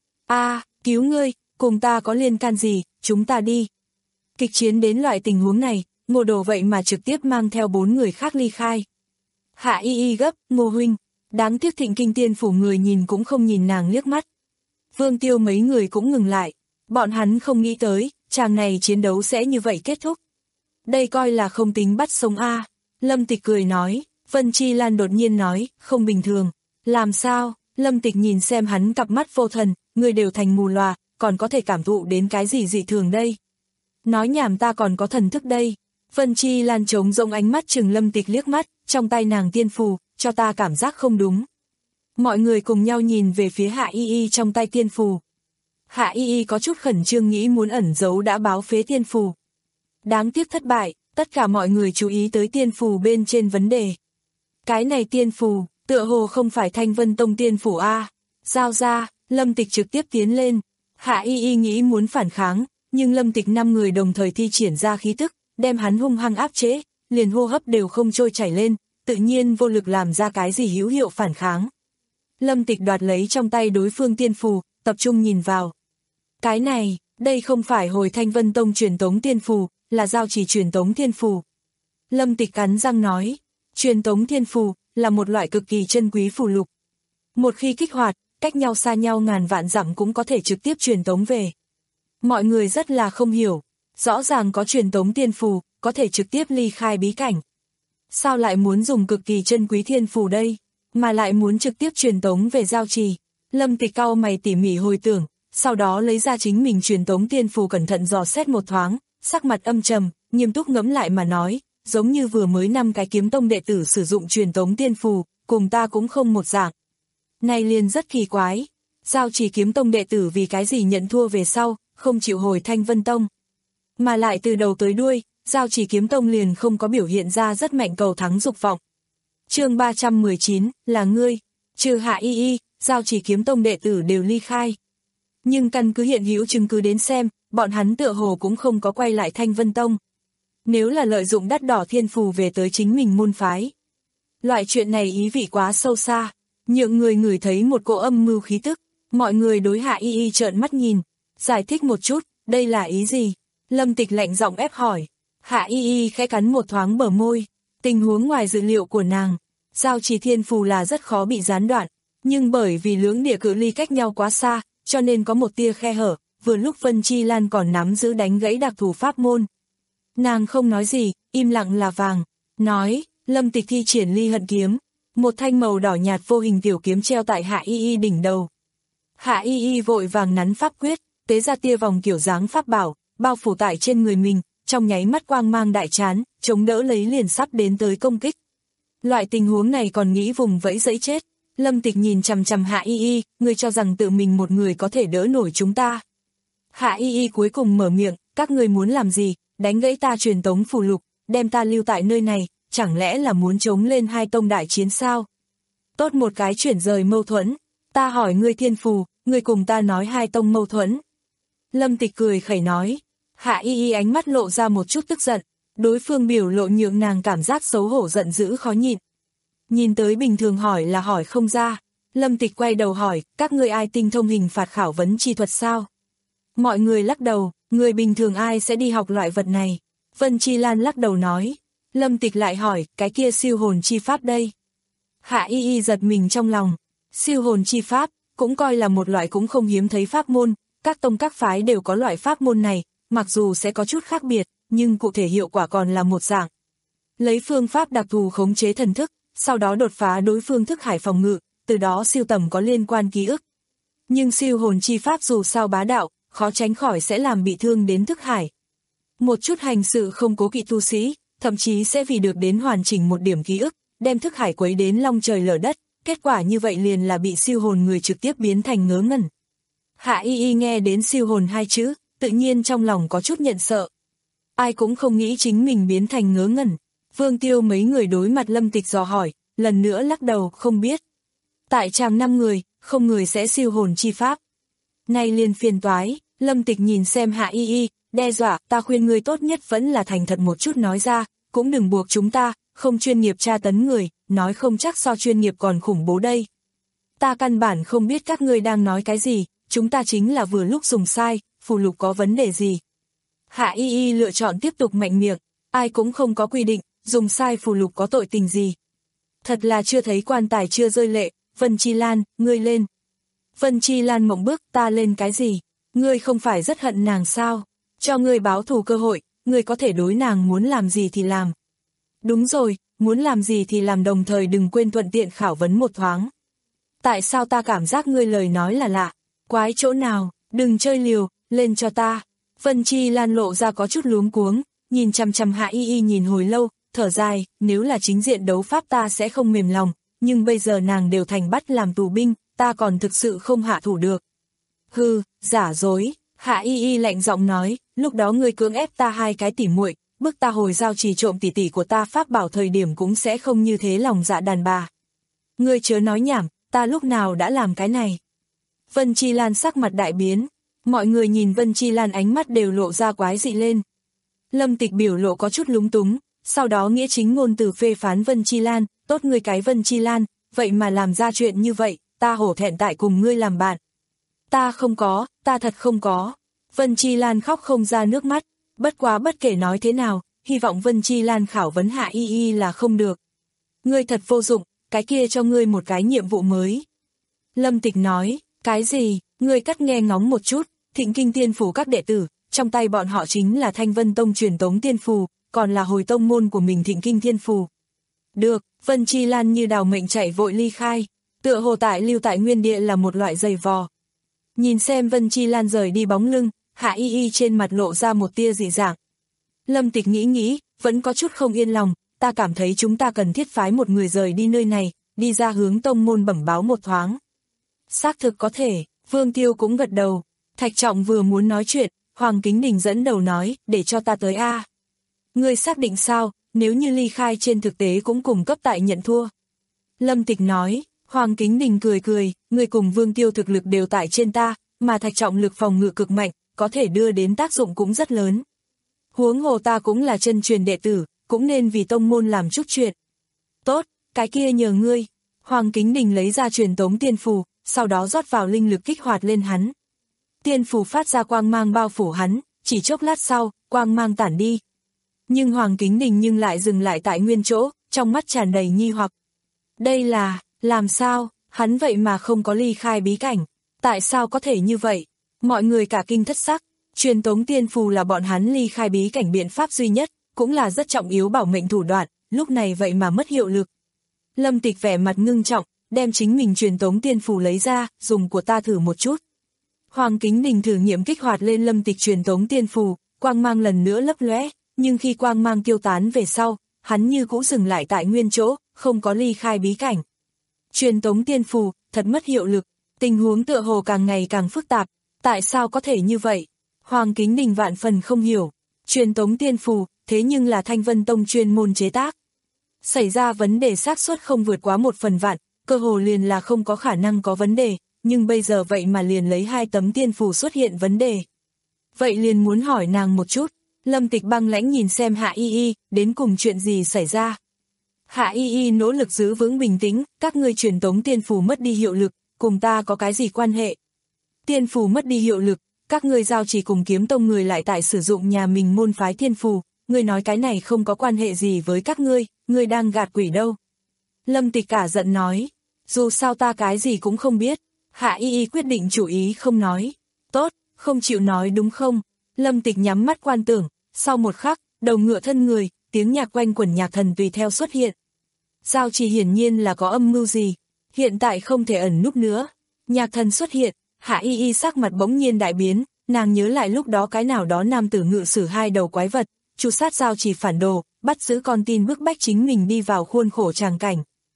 Speaker 2: A, à, cứu ngươi, cùng ta có liên can gì, chúng ta đi. Kịch chiến đến loại tình huống này, Ngô Đồ vậy mà trực tiếp mang theo bốn người khác ly khai. Hạ Y Y gấp, Ngô huynh, đáng tiếc Thịnh Kinh Tiên Phủ người nhìn cũng không nhìn nàng liếc mắt. Vương Tiêu mấy người cũng ngừng lại, bọn hắn không nghĩ tới, chàng này chiến đấu sẽ như vậy kết thúc. Đây coi là không tính bắt sống a. À. Lâm Tịch cười nói, Vân Chi Lan đột nhiên nói, không bình thường. Làm sao? Lâm Tịch nhìn xem hắn cặp mắt vô thần, người đều thành mù lòa, còn có thể cảm thụ đến cái gì dị thường đây? Nói nhảm ta còn có thần thức đây. Vân Chi Lan trống rỗng ánh mắt chừng Lâm Tịch liếc mắt, trong tay nàng tiên phù, cho ta cảm giác không đúng. Mọi người cùng nhau nhìn về phía Hạ Y Y trong tay tiên phù. Hạ Y Y có chút khẩn trương nghĩ muốn ẩn giấu đã báo phế tiên phù. Đáng tiếc thất bại, tất cả mọi người chú ý tới tiên phù bên trên vấn đề. Cái này tiên phù, tựa hồ không phải Thanh Vân Tông tiên phù a. Giao ra, Lâm Tịch trực tiếp tiến lên. Hạ Y Y nghĩ muốn phản kháng, nhưng Lâm Tịch năm người đồng thời thi triển ra khí tức, đem hắn hung hăng áp chế, liền hô hấp đều không trôi chảy lên, tự nhiên vô lực làm ra cái gì hữu hiệu phản kháng. Lâm Tịch đoạt lấy trong tay đối phương tiên phù, tập trung nhìn vào. Cái này, đây không phải hồi Thanh Vân Tông truyền tống tiên phù, là giao chỉ truyền tống thiên phù. Lâm Tịch cắn răng nói, truyền tống thiên phù là một loại cực kỳ chân quý phù lục. Một khi kích hoạt, cách nhau xa nhau ngàn vạn dặm cũng có thể trực tiếp truyền tống về. Mọi người rất là không hiểu, rõ ràng có truyền tống tiên phù, có thể trực tiếp ly khai bí cảnh. Sao lại muốn dùng cực kỳ chân quý thiên phù đây, mà lại muốn trực tiếp truyền tống về giao trì? Lâm Tịch cau mày tỉ mỉ hồi tưởng, sau đó lấy ra chính mình truyền tống tiên phù cẩn thận dò xét một thoáng, sắc mặt âm trầm, nghiêm túc ngẫm lại mà nói, giống như vừa mới năm cái kiếm tông đệ tử sử dụng truyền tống tiên phù, cùng ta cũng không một dạng. Này liền rất kỳ quái, giao chỉ kiếm tông đệ tử vì cái gì nhận thua về sau, không chịu hồi Thanh Vân Tông. Mà lại từ đầu tới đuôi, giao chỉ kiếm tông liền không có biểu hiện ra rất mạnh cầu thắng dục vọng. Chương ba trăm mười chín, là ngươi, trừ Hạ Y Y, giao chỉ kiếm tông đệ tử đều ly khai. Nhưng căn cứ hiện hữu chứng cứ đến xem, bọn hắn tựa hồ cũng không có quay lại Thanh Vân Tông. Nếu là lợi dụng đắt đỏ thiên phù về tới chính mình môn phái. Loại chuyện này ý vị quá sâu xa, nhượng người ngửi thấy một cỗ âm mưu khí tức. Mọi người đối Hạ Y Y trợn mắt nhìn. Giải thích một chút, đây là ý gì? Lâm Tịch lạnh giọng ép hỏi. Hạ Y Y khẽ cắn một thoáng bờ môi. Tình huống ngoài dự liệu của nàng. Giao trì thiên phù là rất khó bị gián đoạn. Nhưng bởi vì lưỡng địa cự ly cách nhau quá xa, cho nên có một tia khe hở. Vừa lúc Vân Chi Lan còn nắm giữ đánh gãy đặc thù pháp môn. Nàng không nói gì, im lặng là vàng. Nói, Lâm Tịch thi triển ly hận kiếm. Một thanh màu đỏ nhạt vô hình tiểu kiếm treo tại Hạ Y Y đỉnh đầu. Hạ Y Y vội vàng nắn pháp quyết, tế ra tia vòng kiểu dáng pháp bảo, bao phủ tại trên người mình, trong nháy mắt quang mang đại chán, chống đỡ lấy liền sắp đến tới công kích. Loại tình huống này còn nghĩ vùng vẫy dẫy chết. Lâm Tịch nhìn chằm chằm Hạ Y Y, ngươi cho rằng tự mình một người có thể đỡ nổi chúng ta. Hạ Y Y cuối cùng mở miệng, các ngươi muốn làm gì, đánh gãy ta truyền tống phù lục, đem ta lưu tại nơi này, chẳng lẽ là muốn chống lên hai tông đại chiến sao? Tốt một cái chuyển rời mâu thuẫn, ta hỏi ngươi thiên phù, ngươi cùng ta nói hai tông mâu thuẫn. Lâm Tịch cười khẩy nói, Hạ Y Y ánh mắt lộ ra một chút tức giận, đối phương biểu lộ nhượng nàng cảm giác xấu hổ giận dữ khó nhịn. Nhìn tới bình thường hỏi là hỏi không ra, Lâm Tịch quay đầu hỏi, các ngươi ai tinh thông hình phạt khảo vấn chi thuật sao? Mọi người lắc đầu, người bình thường ai sẽ đi học loại vật này? Vân Chi Lan lắc đầu nói. Lâm Tịch lại hỏi, cái kia siêu hồn chi pháp đây? Hạ Y Y giật mình trong lòng. Siêu hồn chi pháp, cũng coi là một loại cũng không hiếm thấy pháp môn, các tông các phái đều có loại pháp môn này, mặc dù sẽ có chút khác biệt, nhưng cụ thể hiệu quả còn là một dạng. Lấy phương pháp đặc thù khống chế thần thức, sau đó đột phá đối phương thức hải phòng ngự, từ đó siêu tầm có liên quan ký ức. Nhưng siêu hồn chi pháp dù sao bá đạo, khó tránh khỏi sẽ làm bị thương đến thức hải. Một chút hành sự không cố kỵ tu sĩ, thậm chí sẽ vì được đến hoàn chỉnh một điểm ký ức, đem thức hải quấy đến long trời lở đất, kết quả như vậy liền là bị siêu hồn người trực tiếp biến thành ngớ ngẩn. Hạ Y Y nghe đến siêu hồn hai chữ, tự nhiên trong lòng có chút nhận sợ. Ai cũng không nghĩ chính mình biến thành ngớ ngẩn. Vương Tiêu mấy người đối mặt Lâm Tịch dò hỏi, lần nữa lắc đầu không biết. Tại tràng năm người, không người sẽ siêu hồn chi pháp. Nay liền phiền toái, Lâm Tịch nhìn xem Hạ Y Y, đe dọa, ta khuyên ngươi tốt nhất vẫn là thành thật một chút nói ra, cũng đừng buộc chúng ta, không chuyên nghiệp tra tấn người, nói không chắc so chuyên nghiệp còn khủng bố đây. Ta căn bản không biết các ngươi đang nói cái gì, chúng ta chính là vừa lúc dùng sai, phù lục có vấn đề gì. Hạ Y Y lựa chọn tiếp tục mạnh miệng, ai cũng không có quy định, dùng sai phù lục có tội tình gì. Thật là chưa thấy quan tài chưa rơi lệ, Vân Chi Lan, ngươi lên. Vân Chi Lan mộng bức, ta lên cái gì? Ngươi không phải rất hận nàng sao? Cho ngươi báo thù cơ hội, ngươi có thể đối nàng muốn làm gì thì làm. Đúng rồi, muốn làm gì thì làm, đồng thời đừng quên thuận tiện khảo vấn một thoáng. Tại sao ta cảm giác ngươi lời nói là lạ? Quái chỗ nào, đừng chơi liều, lên cho ta. Vân Chi Lan lộ ra có chút luống cuống, nhìn chằm chằm Hạ Y Y nhìn hồi lâu, thở dài, nếu là chính diện đấu pháp ta sẽ không mềm lòng, nhưng bây giờ nàng đều thành bắt làm tù binh, ta còn thực sự không hạ thủ được. Hừ, giả dối, Hạ Y Y lạnh giọng nói, lúc đó ngươi cưỡng ép ta hai cái tỉ muội, bức ta hồi giao trì trộm tỷ tỷ của ta pháp bảo thời điểm cũng sẽ không như thế lòng dạ đàn bà. Ngươi chớ nói nhảm, ta lúc nào đã làm cái này. Vân Chi Lan sắc mặt đại biến, mọi người nhìn Vân Chi Lan ánh mắt đều lộ ra quái dị lên. Lâm Tịch biểu lộ có chút lúng túng, sau đó nghĩa chính ngôn từ phê phán Vân Chi Lan, tốt ngươi cái Vân Chi Lan, vậy mà làm ra chuyện như vậy, ta hổ thẹn tại cùng ngươi làm bạn. Ta không có, ta thật không có. Vân Chi Lan khóc không ra nước mắt, bất quá bất kể nói thế nào, hy vọng Vân Chi Lan khảo vấn Hạ Y Y là không được. Ngươi thật vô dụng, cái kia cho ngươi một cái nhiệm vụ mới. Lâm Tịch nói, cái gì, ngươi cắt nghe ngóng một chút, Thịnh Kinh Tiên Phù các đệ tử, trong tay bọn họ chính là Thanh Vân Tông truyền tống tiên phù, còn là hồi tông môn của mình Thịnh Kinh Thiên Phù. Được, Vân Chi Lan như đào mệnh chạy vội ly khai, tựa hồ tại lưu tại nguyên địa là một loại giày vò. Nhìn xem Vân Chi Lan rời đi bóng lưng, Hạ Y Y trên mặt lộ ra một tia dị dạng. Lâm Tịch nghĩ nghĩ, vẫn có chút không yên lòng, ta cảm thấy chúng ta cần thiết phái một người rời đi nơi này, đi ra hướng tông môn bẩm báo một thoáng. Xác thực có thể, Vương Tiêu cũng gật đầu. Thạch Trọng vừa muốn nói chuyện, Hoàng Kính Đình dẫn đầu nói, để cho ta tới a. Ngươi xác định sao, nếu như ly khai trên thực tế cũng cùng cấp tại nhận thua. Lâm Tịch nói, Hoàng Kính Đình cười cười, ngươi cùng Vương Tiêu thực lực đều tại trên ta, mà Thạch Trọng lực phòng ngự cực mạnh, có thể đưa đến tác dụng cũng rất lớn. Huống hồ ta cũng là chân truyền đệ tử, cũng nên vì tông môn làm chút chuyện. Tốt, cái kia nhờ ngươi. Hoàng Kính Đình lấy ra truyền tống tiên phù, sau đó rót vào linh lực kích hoạt lên hắn. Tiên phù phát ra quang mang bao phủ hắn, chỉ chốc lát sau, quang mang tản đi. Nhưng Hoàng Kính Đình nhưng lại dừng lại tại nguyên chỗ, trong mắt tràn đầy nghi hoặc. Đây là, làm sao, hắn vậy mà không có ly khai bí cảnh, tại sao có thể như vậy? Mọi người cả kinh thất sắc, truyền tống tiên phù là bọn hắn ly khai bí cảnh biện pháp duy nhất, cũng là rất trọng yếu bảo mệnh thủ đoạn, lúc này vậy mà mất hiệu lực. Lâm Tịch vẻ mặt ngưng trọng, đem chính mình truyền tống tiên phù lấy ra, dùng của ta thử một chút. Hoàng Kính Đình thử nghiệm kích hoạt lên Lâm Tịch truyền tống tiên phù, quang mang lần nữa lấp lóe, nhưng khi quang mang tiêu tán về sau, hắn như cũ dừng lại tại nguyên chỗ, không có ly khai bí cảnh. Truyền tống tiên phù, thật mất hiệu lực, tình huống tựa hồ càng ngày càng phức tạp, tại sao có thể như vậy? Hoàng Kính Đình vạn phần không hiểu, truyền tống tiên phù, thế nhưng là Thanh Vân Tông chuyên môn chế tác. Xảy ra vấn đề xác suất không vượt quá một phần vạn, cơ hồ liền là không có khả năng có vấn đề, nhưng bây giờ vậy mà liền lấy hai tấm tiên phù xuất hiện vấn đề. Vậy liền muốn hỏi nàng một chút, Lâm Tịch băng lãnh nhìn xem Hạ Y Y, đến cùng chuyện gì xảy ra. Hạ Y Y nỗ lực giữ vững bình tĩnh, các ngươi truyền tống tiên phù mất đi hiệu lực, cùng ta có cái gì quan hệ? Tiên phù mất đi hiệu lực, các ngươi giao chỉ cùng kiếm tông người lại tại sử dụng nhà mình môn phái thiên phù, ngươi nói cái này không có quan hệ gì với các ngươi, ngươi đang gạt quỷ đâu. Lâm Tịch cả giận nói, dù sao ta cái gì cũng không biết. Hạ Y Y quyết định chủ ý không nói. Tốt, không chịu nói đúng không? Lâm Tịch nhắm mắt quan tưởng, sau một khắc, đầu ngựa thân người, tiếng nhạc quanh quẩn nhạc thần tùy theo xuất hiện. Giao Chỉ hiển nhiên là có âm mưu gì, hiện tại không thể ẩn núp nữa. Nhạc thần xuất hiện, Hạ Y Y sắc mặt bỗng nhiên đại biến, nàng nhớ lại lúc đó cái nào đó nam tử ngự sử hai đầu quái vật, tru sát Giao Chỉ phản đồ, bắt giữ con tin bức bách chính mình đi vào khuôn khổ tràng cảnh.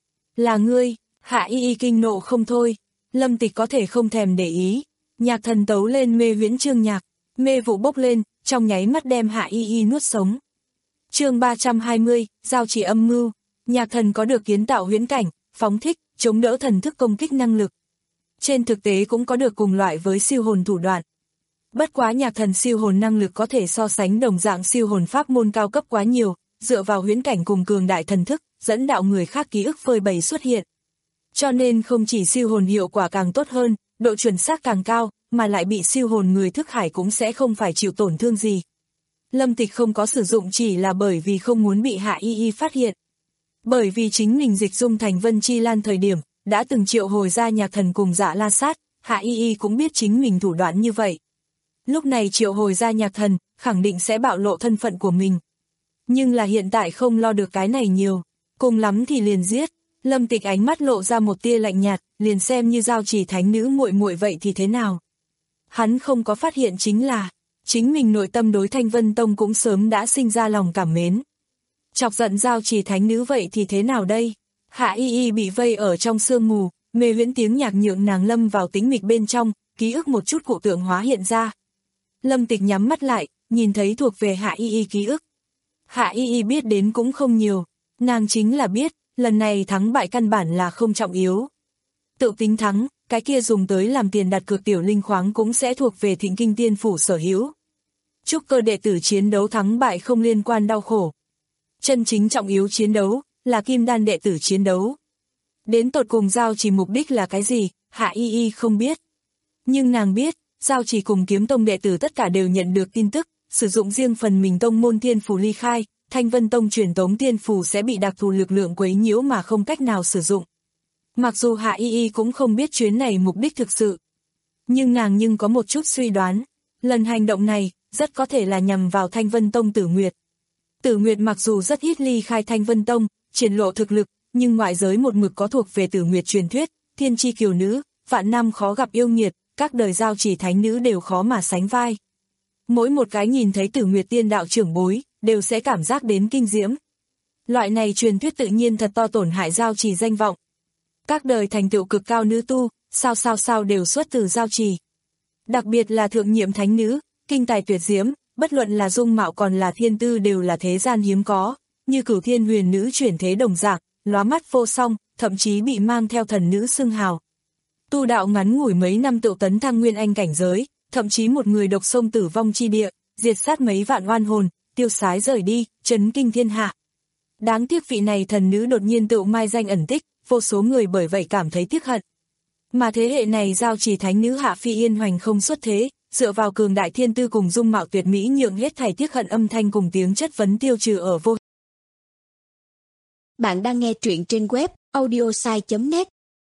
Speaker 2: Là ngươi, Hạ Y Y kinh nộ không thôi. Lâm Tịch có thể không thèm để ý, nhạc thần tấu lên mê huyễn chương nhạc, mê vụ bốc lên, trong nháy mắt đem Hạ Y Y nuốt sống. Chương ba trăm hai mươi, Giao Chỉ âm mưu, nhạc thần có được kiến tạo huyễn cảnh, phóng thích, chống đỡ thần thức công kích năng lực. Trên thực tế cũng có được cùng loại với siêu hồn thủ đoạn. Bất quá nhạc thần siêu hồn năng lực có thể so sánh đồng dạng siêu hồn pháp môn cao cấp quá nhiều, dựa vào huyễn cảnh cùng cường đại thần thức, dẫn đạo người khác ký ức phơi bày xuất hiện. Cho nên không chỉ siêu hồn hiệu quả càng tốt hơn, độ chuẩn xác càng cao, mà lại bị siêu hồn người thức hải cũng sẽ không phải chịu tổn thương gì. Lâm Tịch không có sử dụng chỉ là bởi vì không muốn bị Hạ Y Y phát hiện. Bởi vì chính mình dịch dung thành Vân Chi Lan thời điểm, đã từng triệu hồi ra nhạc thần cùng Dạ La Sát, Hạ Y Y cũng biết chính mình thủ đoạn như vậy. Lúc này triệu hồi ra nhạc thần, khẳng định sẽ bạo lộ thân phận của mình. Nhưng là hiện tại không lo được cái này nhiều, cùng lắm thì liền giết. Lâm Tịch ánh mắt lộ ra một tia lạnh nhạt, liền xem như Giao Chỉ thánh nữ muội muội vậy thì thế nào. Hắn không có phát hiện chính là, chính mình nội tâm đối Thanh Vân Tông cũng sớm đã sinh ra lòng cảm mến. Chọc giận Giao Chỉ thánh nữ vậy thì thế nào đây? Hạ Y Y bị vây ở trong sương mù, mê huyễn tiếng nhạc nhượng nàng lâm vào tĩnh mịch bên trong, ký ức một chút cụ tượng hóa hiện ra. Lâm Tịch nhắm mắt lại, nhìn thấy thuộc về Hạ Y Y ký ức. Hạ Y Y biết đến cũng không nhiều, nàng chính là biết, lần này thắng bại căn bản là không trọng yếu. Tự tính thắng, cái kia dùng tới làm tiền đặt cược tiểu linh khoáng cũng sẽ thuộc về Thịnh Kinh Tiên Phủ sở hữu. Trúc cơ đệ tử chiến đấu thắng bại không liên quan đau khổ. Chân chính trọng yếu chiến đấu, là kim đan đệ tử chiến đấu. Đến tột cùng Giao Chỉ mục đích là cái gì, Hạ Y Y không biết. Nhưng nàng biết, Giao Chỉ cùng kiếm tông đệ tử tất cả đều nhận được tin tức, sử dụng riêng phần mình tông môn thiên phù ly khai, Thanh Vân Tông truyền tống tiên phù sẽ bị đặc thù lực lượng quấy nhiễu mà không cách nào sử dụng. Mặc dù Hạ Y Y cũng không biết chuyến này mục đích thực sự, nhưng nàng nhưng có một chút suy đoán, lần hành động này rất có thể là nhằm vào Thanh Vân Tông Tử Nguyệt. Tử Nguyệt mặc dù rất ít ly khai Thanh Vân Tông, triển lộ thực lực, nhưng ngoại giới một mực có thuộc về Tử Nguyệt truyền thuyết, thiên chi kiều nữ, vạn năm khó gặp yêu nghiệt, các đời Giao Chỉ thánh nữ đều khó mà sánh vai. Mỗi một cái nhìn thấy Tử Nguyệt tiên đạo trưởng bối, đều sẽ cảm giác đến kinh diễm. Loại này truyền thuyết tự nhiên thật to tổn hại Giao Chỉ danh vọng. Các đời thành tựu cực cao nữ tu, sao sao sao đều xuất từ Giao Chỉ. Đặc biệt là thượng nhiệm thánh nữ, kinh tài tuyệt diễm, bất luận là dung mạo còn là thiên tư đều là thế gian hiếm có, như Cửu Thiên huyền nữ chuyển thế đồng dạng, lóa mắt vô song, thậm chí bị mang theo thần nữ xưng hào. Tu đạo ngắn ngủi mấy năm tựu tấn thăng nguyên anh cảnh giới, thậm chí một người độc sông tử vong chi địa, diệt sát mấy vạn oan hồn, tiêu sái rời đi, chấn kinh thiên hạ. Đáng tiếc vị này thần nữ đột nhiên tựu mai danh ẩn tích, vô số người bởi vậy cảm thấy tiếc hận. Mà thế hệ này giao chỉ thánh nữ Hạ Phi Yên hoành không xuất thế, dựa vào cường đại thiên tư cùng dung mạo tuyệt mỹ nhượng hết thảy tiếc hận âm thanh cùng tiếng chất vấn tiêu trừ ở vô.
Speaker 3: Bạn đang nghe truyện trên web audiosai chấm net.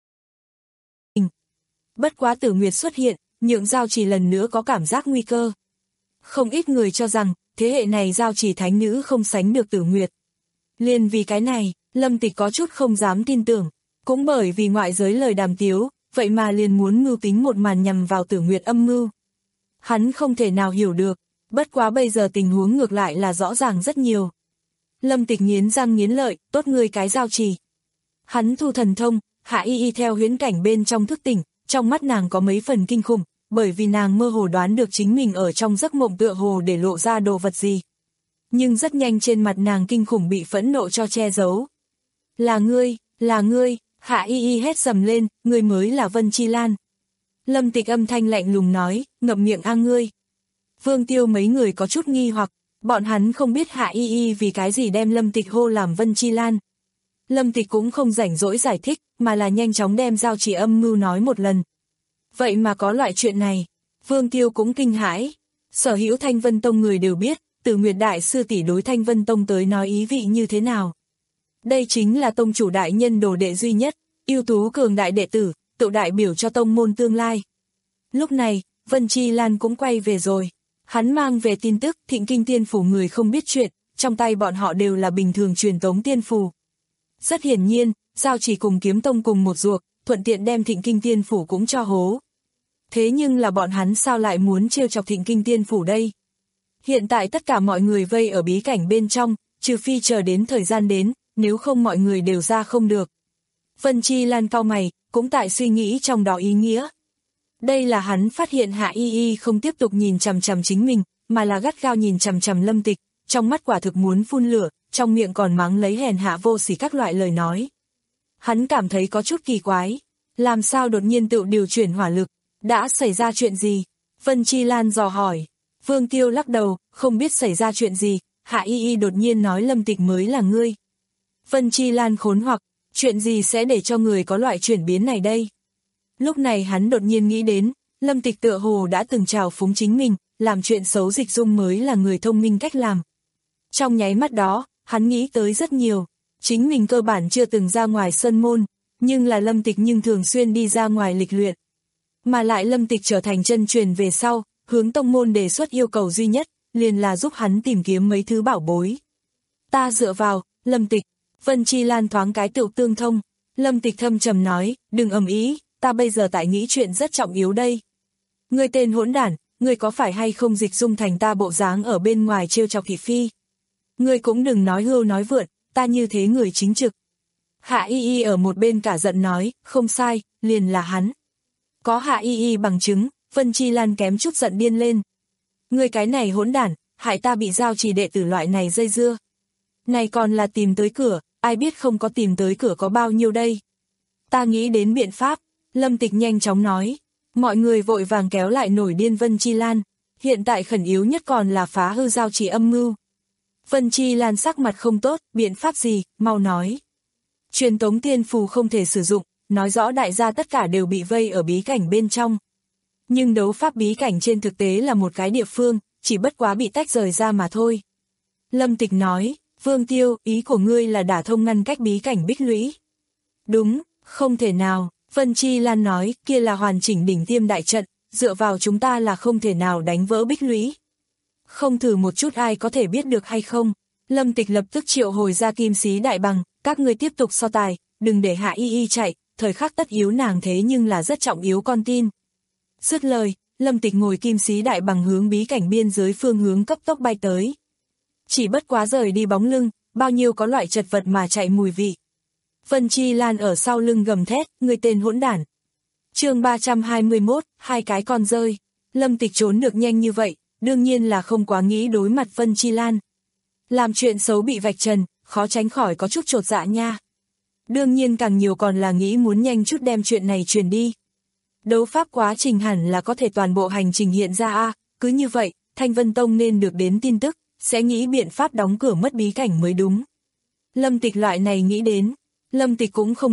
Speaker 2: Bất quá Tử Nguyệt xuất hiện, nhượng giao chỉ lần nữa có cảm giác nguy cơ. Không ít người cho rằng, thế hệ này giao chỉ thánh nữ không sánh được Tử Nguyệt. Liên vì cái này, Lâm Tịch có chút không dám tin tưởng, cũng bởi vì ngoại giới lời đàm tiếu, vậy mà liền muốn mưu tính một màn nhằm vào Tử Nguyệt âm mưu. Hắn không thể nào hiểu được, bất quá bây giờ tình huống ngược lại là rõ ràng rất nhiều. Lâm Tịch nghiến răng nghiến lợi, tốt ngươi cái giao trì. Hắn thu thần thông, Hạ Y Y theo huyễn cảnh bên trong thức tỉnh, trong mắt nàng có mấy phần kinh khủng, bởi vì nàng mơ hồ đoán được chính mình ở trong giấc mộng tựa hồ để lộ ra đồ vật gì. Nhưng rất nhanh trên mặt nàng kinh khủng bị phẫn nộ cho che giấu. Là ngươi, là ngươi, Hạ Y Y hét sầm lên, ngươi mới là Vân Chi Lan. Lâm Tịch âm thanh lạnh lùng nói, ngậm miệng a ngươi. Vương Tiêu mấy người có chút nghi hoặc, bọn hắn không biết Hạ Y Y vì cái gì đem Lâm Tịch hô làm Vân Chi Lan. Lâm Tịch cũng không rảnh rỗi giải thích, mà là nhanh chóng đem giao chỉ âm mưu nói một lần. Vậy mà có loại chuyện này, Vương Tiêu cũng kinh hãi. Sở hữu Thanh Vân Tông người đều biết, Tử Nguyệt Đại Sư tỷ đối Thanh Vân Tông tới nói ý vị như thế nào. Đây chính là tông chủ đại nhân đồ đệ duy nhất, ưu tú cường đại đệ tử, tự đại biểu cho tông môn tương lai. Lúc này, Vân Chi Lan cũng quay về rồi. Hắn mang về tin tức Thịnh Kinh Tiên Phủ người không biết chuyện, trong tay bọn họ đều là bình thường truyền tống tiên phù. Rất hiển nhiên, giao chỉ cùng Kiếm Tông cùng một ruột, thuận tiện đem Thịnh Kinh Tiên Phủ cũng cho hố. Thế nhưng là bọn hắn sao lại muốn trêu chọc Thịnh Kinh Tiên Phủ đây? Hiện tại tất cả mọi người vây ở bí cảnh bên trong, trừ phi chờ đến thời gian đến, nếu không mọi người đều ra không được. Vân Chi Lan cau mày, cũng tại suy nghĩ trong đó ý nghĩa. Đây là hắn phát hiện Hạ Y Y không tiếp tục nhìn chằm chằm chính mình, mà là gắt gao nhìn chằm chằm Lâm Tịch, trong mắt quả thực muốn phun lửa, trong miệng còn mắng lấy hèn hạ vô sỉ các loại lời nói. Hắn cảm thấy có chút kỳ quái, làm sao đột nhiên tự điều chuyển hỏa lực, đã xảy ra chuyện gì? Vân Chi Lan dò hỏi. Vương Tiêu lắc đầu, không biết xảy ra chuyện gì, Hạ Y Y đột nhiên nói Lâm Tịch mới là ngươi. Vân Chi Lan khốn hoặc, chuyện gì sẽ để cho người có loại chuyển biến này đây? Lúc này hắn đột nhiên nghĩ đến, Lâm Tịch tựa hồ đã từng trào phúng chính mình, làm chuyện xấu dịch dung mới là người thông minh cách làm. Trong nháy mắt đó, hắn nghĩ tới rất nhiều, chính mình cơ bản chưa từng ra ngoài sơn môn, nhưng là Lâm Tịch nhưng thường xuyên đi ra ngoài lịch luyện. Mà lại Lâm Tịch trở thành chân truyền về sau, hướng tông môn đề xuất yêu cầu duy nhất, liền là giúp hắn tìm kiếm mấy thứ bảo bối. Ta dựa vào, Lâm Tịch, Vân Chi Lan thoáng cái tựu tương thông, Lâm Tịch thâm trầm nói, đừng ầm ĩ, ta bây giờ tại nghĩ chuyện rất trọng yếu đây. Ngươi tên hỗn đản, ngươi có phải hay không dịch dung thành ta bộ dáng ở bên ngoài trêu chọc thị phi? Ngươi cũng đừng nói hưu nói vượn, ta như thế người chính trực. Hạ Y Y ở một bên cả giận nói, không sai, liền là hắn. Có Hạ Y Y bằng chứng, Vân Chi Lan kém chút giận điên lên. Ngươi cái này hỗn đản, hại ta bị giao trì đệ tử loại này dây dưa. Này còn là tìm tới cửa, ai biết không có tìm tới cửa có bao nhiêu đây. Ta nghĩ đến biện pháp, Lâm Tịch nhanh chóng nói. Mọi người vội vàng kéo lại nổi điên Vân Chi Lan, hiện tại khẩn yếu nhất còn là phá hư giao trì âm mưu. Vân Chi Lan sắc mặt không tốt, biện pháp gì, mau nói. Truyền tống tiên phù không thể sử dụng, nói rõ đại gia tất cả đều bị vây ở bí cảnh bên trong. Nhưng đấu pháp bí cảnh trên thực tế là một cái địa phương, chỉ bất quá bị tách rời ra mà thôi. Lâm Tịch nói, Vương Tiêu, ý của ngươi là đả thông ngăn cách bí cảnh bích lũy. Đúng, không thể nào, Vân Chi Lan nói, kia là hoàn chỉnh đỉnh tiêm đại trận, dựa vào chúng ta là không thể nào đánh vỡ bích lũy. Không thử một chút ai có thể biết được hay không. Lâm Tịch lập tức triệu hồi ra kim sĩ đại bằng, các ngươi tiếp tục so tài, đừng để Hạ Y Y chạy, thời khắc tất yếu nàng thế nhưng là rất trọng yếu con tin. Dứt lời, Lâm Tịch ngồi kim sĩ đại bằng hướng bí cảnh biên giới phương hướng cấp tốc bay tới. Chỉ bất quá rời đi bóng lưng, bao nhiêu có loại chật vật mà chạy mùi vị. Vân Chi Lan ở sau lưng gầm thét, người tên hỗn đản. Chương ba trăm hai mươi mốt, hai cái con rơi. Lâm Tịch trốn được nhanh như vậy, đương nhiên là không quá nghĩ đối mặt Vân Chi Lan. Làm chuyện xấu bị vạch trần, khó tránh khỏi có chút chột dạ nha. Đương nhiên càng nhiều còn là nghĩ muốn nhanh chút đem chuyện này truyền đi. Đấu pháp quá trình hẳn là có thể toàn bộ hành trình hiện ra a, à, cứ như vậy, Thanh Vân Tông nên được đến tin tức, sẽ nghĩ biện pháp đóng cửa mất bí cảnh mới đúng. Lâm Tịch loại này nghĩ đến, Lâm Tịch cũng không biết,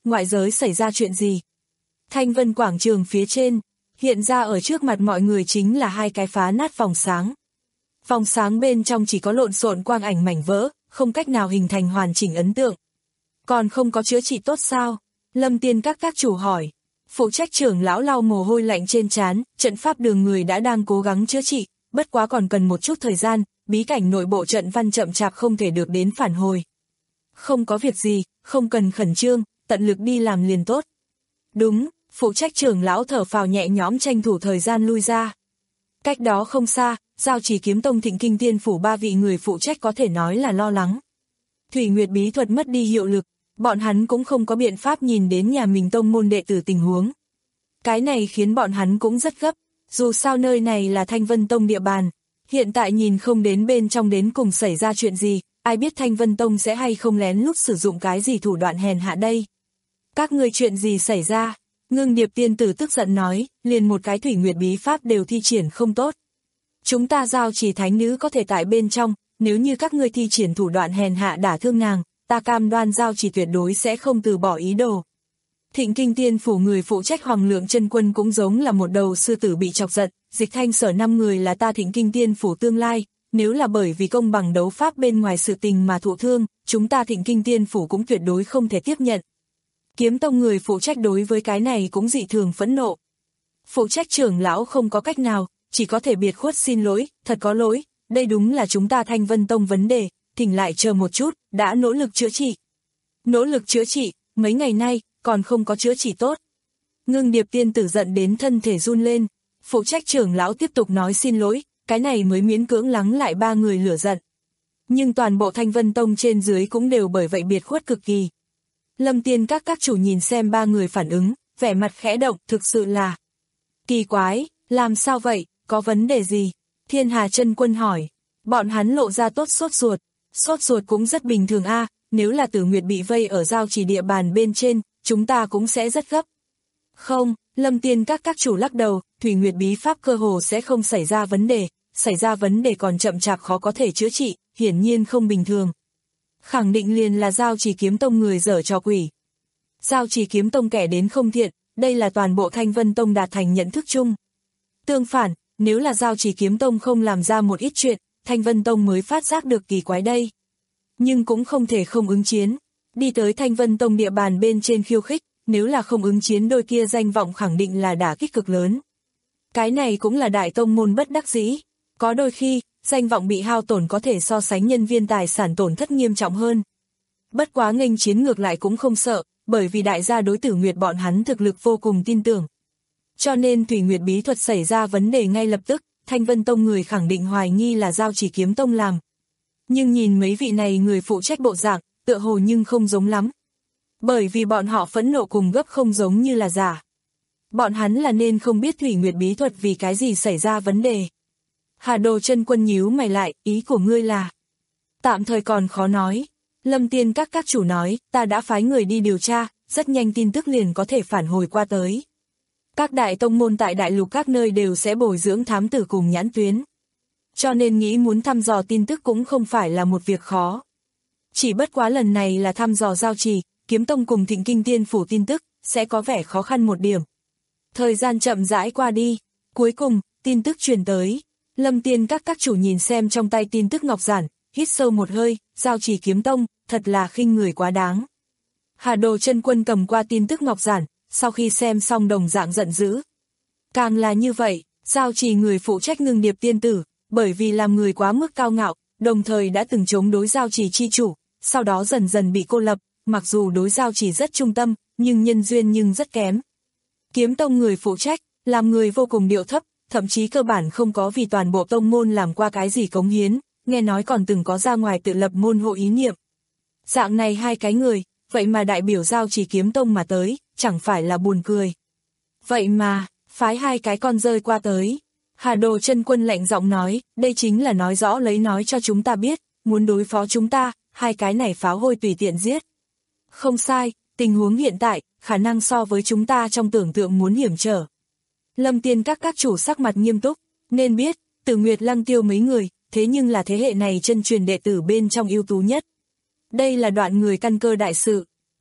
Speaker 2: ngoại giới xảy ra chuyện gì? Thanh vân quảng trường phía trên, hiện ra ở trước mặt mọi người chính là hai cái phá nát vòng sáng. Vòng sáng bên trong chỉ có lộn xộn quang ảnh mảnh vỡ, không cách nào hình thành hoàn chỉnh ấn tượng. Còn không có chữa trị tốt sao? Lâm Tiên các các chủ hỏi. Phụ trách trưởng lão lau mồ hôi lạnh trên trán, trận pháp đường người đã đang cố gắng chữa trị, bất quá còn cần một chút thời gian, bí cảnh nội bộ trận văn chậm chạp không thể được đến phản hồi. Không có việc gì, không cần khẩn trương, tận lực đi làm liền tốt. Đúng, phụ trách trưởng lão thở phào nhẹ nhõm tranh thủ thời gian lui ra. Cách đó không xa, Giao Chỉ Kiếm Tông Thịnh Kinh Tiên Phủ ba vị người phụ trách có thể nói là lo lắng. Thủy Nguyệt bí thuật mất đi hiệu lực, bọn hắn cũng không có biện pháp nhìn đến nhà mình tông môn đệ tử tình huống. Cái này khiến bọn hắn cũng rất gấp, dù sao nơi này là Thanh Vân Tông địa bàn, hiện tại nhìn không đến bên trong đến cùng xảy ra chuyện gì, ai biết Thanh Vân Tông sẽ hay không lén lút sử dụng cái gì thủ đoạn hèn hạ đây. Các ngươi chuyện gì xảy ra? Ngưng Điệp tiên tử tức giận nói, liền một cái Thủy Nguyệt bí pháp đều thi triển không tốt. Chúng ta Giao Chỉ thánh nữ có thể tại bên trong, nếu như các ngươi thi triển thủ đoạn hèn hạ đả thương nàng, ta cam đoan Giao Chỉ tuyệt đối sẽ không từ bỏ ý đồ. Thịnh Kinh Tiên Phủ người phụ trách Hoàng Lượng Chân Quân cũng giống là một đầu sư tử bị chọc giận, Dịch Thanh Sở năm người là ta Thịnh Kinh Tiên Phủ tương lai, nếu là bởi vì công bằng đấu pháp bên ngoài sự tình mà thụ thương, chúng ta Thịnh Kinh Tiên Phủ cũng tuyệt đối không thể tiếp nhận. Kiếm Tông người phụ trách đối với cái này cũng dị thường phẫn nộ. Phụ trách trưởng lão không có cách nào, chỉ có thể biệt khuất xin lỗi, thật có lỗi, đây đúng là chúng ta Thanh Vân Tông vấn đề, thỉnh lại chờ một chút, đã nỗ lực chữa trị. Nỗ lực chữa trị, mấy ngày nay, còn không có chữa trị tốt. Ngưng Điệp tiên tử giận đến thân thể run lên, phụ trách trưởng lão tiếp tục nói xin lỗi, cái này mới miễn cưỡng lắng lại ba người lửa giận. Nhưng toàn bộ Thanh Vân Tông trên dưới cũng đều bởi vậy biệt khuất cực kỳ. Lâm Tiên các các chủ nhìn xem ba người phản ứng, vẻ mặt khẽ động, thực sự là kỳ quái, làm sao vậy, có vấn đề gì? Thiên Hà Chân Quân hỏi, bọn hắn lộ ra tốt sốt ruột, sốt ruột cũng rất bình thường a, nếu là Tử Nguyệt bị vây ở Giao Chỉ địa bàn bên trên, chúng ta cũng sẽ rất gấp. Không, Lâm Tiên các các chủ lắc đầu, Thủy Nguyệt bí pháp cơ hồ sẽ không xảy ra vấn đề, xảy ra vấn đề còn chậm chạp khó có thể chữa trị, hiển nhiên không bình thường. Khẳng định liền là Giao Chỉ Kiếm Tông người dở trò quỷ. Giao Chỉ Kiếm Tông kẻ đến không thiện, đây là toàn bộ Thanh Vân Tông đạt thành nhận thức chung. Tương phản, nếu là Giao Chỉ Kiếm Tông không làm ra một ít chuyện, Thanh Vân Tông mới phát giác được kỳ quái đây. Nhưng cũng không thể không ứng chiến, đi tới Thanh Vân Tông địa bàn bên trên khiêu khích, nếu là không ứng chiến đôi kia danh vọng khẳng định là đả kích cực lớn. Cái này cũng là đại tông môn bất đắc dĩ, có đôi khi, danh vọng bị hao tổn có thể so sánh nhân viên tài sản tổn thất nghiêm trọng hơn. Bất quá nghênh chiến ngược lại cũng không sợ, bởi vì đại gia đối Tử Nguyệt bọn hắn thực lực vô cùng tin tưởng. Cho nên Thủy Nguyệt bí thuật xảy ra vấn đề ngay lập tức, Thanh Vân Tông người khẳng định hoài nghi là Giao Chỉ Kiếm Tông làm. Nhưng nhìn mấy vị này người phụ trách bộ dạng, tựa hồ nhưng không giống lắm. Bởi vì bọn họ phẫn nộ cùng gấp không giống như là giả. Bọn hắn là nên không biết Thủy Nguyệt bí thuật vì cái gì xảy ra vấn đề. Hà Đồ Chân Quân nhíu mày lại, ý của ngươi là? Tạm thời còn khó nói. Lâm Tiên các các chủ nói, ta đã phái người đi điều tra, rất nhanh tin tức liền có thể phản hồi qua tới. Các đại tông môn tại đại lục các nơi đều sẽ bồi dưỡng thám tử cùng nhãn tuyến. Cho nên nghĩ muốn thăm dò tin tức cũng không phải là một việc khó. Chỉ bất quá lần này là thăm dò Giao Trì, Kiếm Tông cùng Thịnh Kinh Tiên Phủ tin tức, sẽ có vẻ khó khăn một điểm. Thời gian chậm rãi qua đi, cuối cùng, tin tức truyền tới. Lâm Tiên các các chủ nhìn xem trong tay tin tức ngọc giản, hít sâu một hơi, Giao Chỉ Kiếm Tông, thật là khinh người quá đáng. Hà Đồ Chân Quân cầm qua tin tức ngọc giản, sau khi xem xong đồng dạng giận dữ. Càng là như vậy, Giao Chỉ người phụ trách Ngưng Điệp tiên tử, bởi vì làm người quá mức cao ngạo, đồng thời đã từng chống đối Giao Chỉ chi chủ, sau đó dần dần bị cô lập, mặc dù đối Giao Chỉ rất trung tâm, nhưng nhân duyên nhưng rất kém. Kiếm Tông người phụ trách, làm người vô cùng điệu thấp, thậm chí cơ bản không có vì toàn bộ tông môn làm qua cái gì cống hiến, nghe nói còn từng có ra ngoài tự lập môn hộ ý niệm. Dạng này hai cái người, vậy mà đại biểu Giao Chỉ Kiếm Tông mà tới, chẳng phải là buồn cười. Vậy mà, phái hai cái con rơi qua tới. Hà Đồ Chân Quân lạnh giọng nói, đây chính là nói rõ lấy nói cho chúng ta biết, muốn đối phó chúng ta, hai cái này pháo hôi tùy tiện giết. Không sai, tình huống hiện tại, khả năng so với chúng ta trong tưởng tượng muốn hiểm trở. Lâm Tiên các các chủ sắc mặt nghiêm túc, nên biết, Tử Nguyệt Lăng Tiêu mấy người, thế nhưng là thế hệ này chân truyền đệ tử bên trong ưu tú nhất. Đây là đoạn người căn cơ đại sự.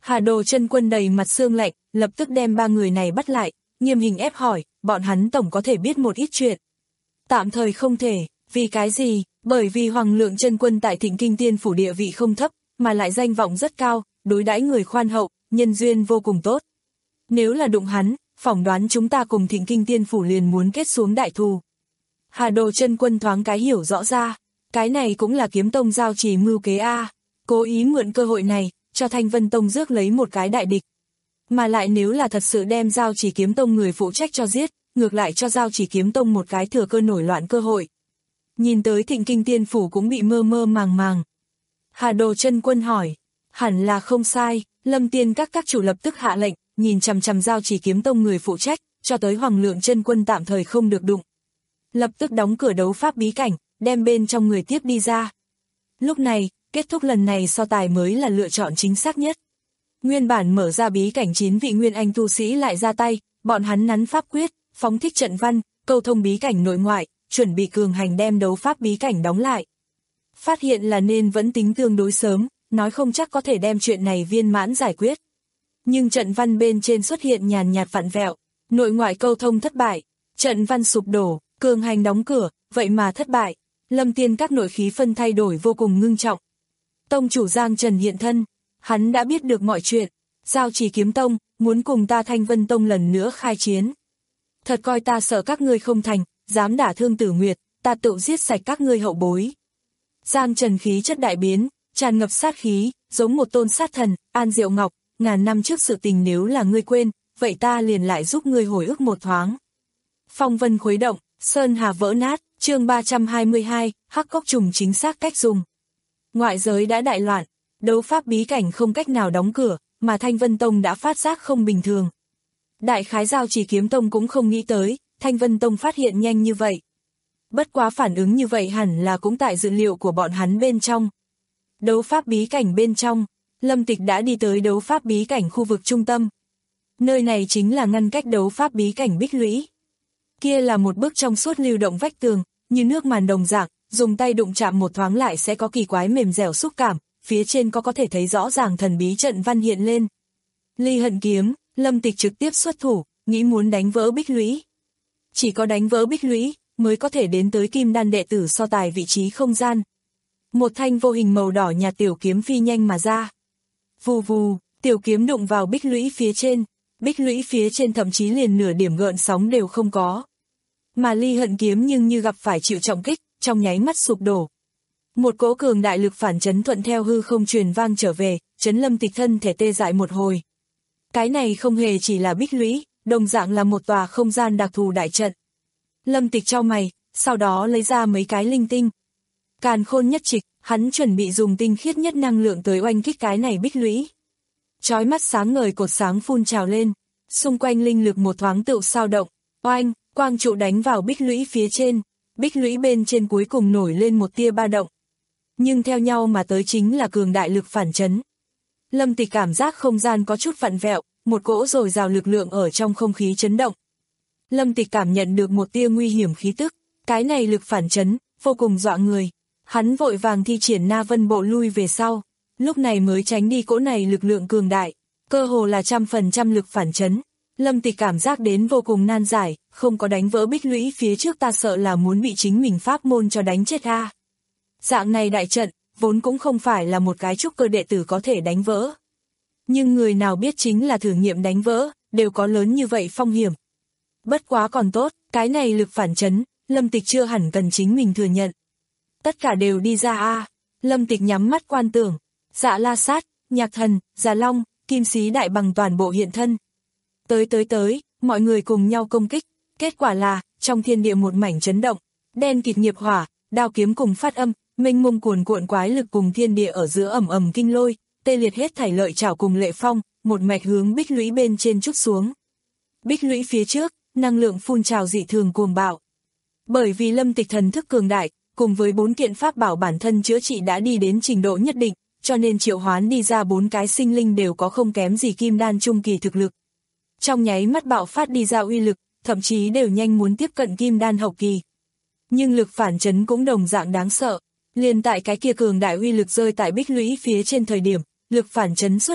Speaker 2: Hà Đồ chân quân đầy mặt sương lạnh, lập tức đem ba người này bắt lại, nghiêm hình ép hỏi, bọn hắn tổng có thể biết một ít chuyện. Tạm thời không thể, vì cái gì? Bởi vì Hoàng Lượng chân quân tại Thịnh Kinh Tiên phủ địa vị không thấp, mà lại danh vọng rất cao, đối đãi người khoan hậu, nhân duyên vô cùng tốt. Nếu là đụng hắn, phỏng đoán chúng ta cùng Thịnh Kinh Tiên phủ liền muốn kết xuống đại thù. Hà Đồ chân quân thoáng cái hiểu rõ ra, cái này cũng là Kiếm Tông giao trì mưu kế a, cố ý mượn cơ hội này, cho Thanh Vân Tông rước lấy một cái đại địch. Mà lại nếu là thật sự đem giao trì Kiếm Tông người phụ trách cho giết, ngược lại cho giao trì Kiếm Tông một cái thừa cơ nổi loạn cơ hội. Nhìn tới Thịnh Kinh Tiên phủ cũng bị mơ mơ màng màng. Hà Đồ chân quân hỏi, hẳn là không sai, Lâm Tiên các các chủ lập tức hạ lệnh, nhìn chằm chằm giao trì Kiếm Tông người phụ trách, cho tới Hoàng Lượng chân quân tạm thời không được đụng. Lập tức đóng cửa đấu pháp bí cảnh, đem bên trong người tiếp đi ra. Lúc này, kết thúc lần này so tài mới là lựa chọn chính xác nhất. Nguyên bản mở ra bí cảnh chín vị nguyên anh tu sĩ lại ra tay, bọn hắn nắn pháp quyết, phóng thích trận văn, câu thông bí cảnh nội ngoại, chuẩn bị cường hành đem đấu pháp bí cảnh đóng lại. Phát hiện là nên vẫn tính tương đối sớm, nói không chắc có thể đem chuyện này viên mãn giải quyết. Nhưng trận văn bên trên xuất hiện nhàn nhạt vặn vẹo, nội ngoại câu thông thất bại, trận văn sụp đổ, cường hành đóng cửa, vậy mà thất bại. Lâm Tiên các nội khí phân thay đổi vô cùng ngưng trọng. Tông chủ Giang Trần hiện thân, hắn đã biết được mọi chuyện, giao trì Kiếm Tông, muốn cùng ta Thanh Vân Tông lần nữa khai chiến. Thật coi ta sợ các ngươi không thành, dám đả thương Tử Nguyệt, ta tự giết sạch các ngươi hậu bối. Giang Trần khí chất đại biến, tràn ngập sát khí, giống một tôn sát thần, An Diệu Ngọc, ngàn năm trước sự tình nếu là ngươi quên, vậy ta liền lại giúp ngươi hồi ức một thoáng. Phong vân khuấy động, sơn hà vỡ nát, chương ba trăm hai mươi hai, hắc cốc trùng chính xác cách dùng. Ngoại giới đã đại loạn, đấu pháp bí cảnh không cách nào đóng cửa, mà Thanh Vân Tông đã phát giác không bình thường. Đại khái giao trì Kiếm Tông cũng không nghĩ tới, Thanh Vân Tông phát hiện nhanh như vậy. Bất quá phản ứng như vậy hẳn là cũng tại dự liệu của bọn hắn bên trong. Đấu pháp bí cảnh bên trong, Lâm Tịch đã đi tới đấu pháp bí cảnh khu vực trung tâm. Nơi này chính là ngăn cách đấu pháp bí cảnh bích lũy. Kia là một bức trong suốt lưu động vách tường, như nước màn đồng dạng, dùng tay đụng chạm một thoáng lại sẽ có kỳ quái mềm dẻo xúc cảm, phía trên có có thể thấy rõ ràng thần bí trận văn hiện lên. Ly Hận Kiếm, Lâm Tịch trực tiếp xuất thủ, nghĩ muốn đánh vỡ bích lũy. Chỉ có đánh vỡ bích lũy, mới có thể đến tới Kim Đan đệ tử so tài vị trí không gian. Một thanh vô hình màu đỏ nhạt tiểu kiếm phi nhanh mà ra. Vù vù, tiểu kiếm đụng vào bích lũy phía trên, bích lũy phía trên thậm chí liền nửa điểm gợn sóng đều không có. Mà Ly Hận Kiếm nhưng như gặp phải chịu trọng kích, trong nháy mắt sụp đổ. Một cỗ cường đại lực phản chấn thuận theo hư không truyền vang trở về, chấn Lâm Tịch thân thể tê dại một hồi. Cái này không hề chỉ là bích lũy, đồng dạng là một tòa không gian đặc thù đại trận. Lâm Tịch chau mày, sau đó lấy ra mấy cái linh tinh. Càn Khôn nhất trịch, hắn chuẩn bị dùng tinh khiết nhất năng lượng tới oanh kích cái này bích lũy. Chói mắt sáng ngời cột sáng phun trào lên, xung quanh linh lực một thoáng tựu sao động, oanh, quang trụ đánh vào bích lũy phía trên, bích lũy bên trên cuối cùng nổi lên một tia ba động. Nhưng theo nhau mà tới chính là cường đại lực phản chấn. Lâm Tịch cảm giác không gian có chút vặn vẹo, một cỗ dồi dào lực lượng ở trong không khí chấn động. Lâm Tịch cảm nhận được một tia nguy hiểm khí tức, cái này lực phản chấn, vô cùng dọa người. Hắn vội vàng thi triển Na Vân Bộ lui về sau, lúc này mới tránh đi cỗ này lực lượng cường đại, cơ hồ là trăm phần trăm lực phản chấn. Lâm Tịch cảm giác đến vô cùng nan giải, không có đánh vỡ bích lũy phía trước ta sợ là muốn bị chính mình pháp môn cho đánh chết a. Dạng này đại trận, vốn cũng không phải là một cái trúc cơ đệ tử có thể đánh vỡ. Nhưng người nào biết chính là thử nghiệm đánh vỡ, đều có lớn như vậy phong hiểm. Bất quá còn tốt, cái này lực phản chấn, Lâm Tịch chưa hẳn cần chính mình thừa nhận. Tất cả đều đi ra a. Lâm Tịch nhắm mắt quan tưởng, Dạ La Sát, Nhạc Thần, Già Long, Kim Sĩ Đại Bằng toàn bộ hiện thân. Tới tới tới, mọi người cùng nhau công kích, kết quả là, trong thiên địa một mảnh chấn động, đen kịt nghiệp hỏa, đao kiếm cùng phát âm, mênh mông cuồn cuộn quái lực cùng thiên địa ở giữa ầm ầm kinh lôi, tê liệt hết thảy lợi chảo cùng lệ phong, một mạch hướng bích lũy bên trên trút xuống. Bích lũy phía trước, năng lượng phun trào dị thường cuồng bạo. Bởi vì Lâm Tịch thần thức cường đại, cùng với bốn kiện pháp bảo bản thân chữa trị đã đi đến trình độ nhất định, cho nên triệu hoán đi ra bốn cái sinh linh đều có không kém gì kim đan trung kỳ thực lực. Trong nháy mắt bạo phát đi ra uy lực, thậm chí đều nhanh muốn tiếp cận kim đan hậu kỳ. Nhưng lực phản chấn cũng đồng dạng đáng sợ, liền tại cái kia cường đại uy lực rơi tại bích lũy phía trên thời điểm, lực phản chấn xuất hiện,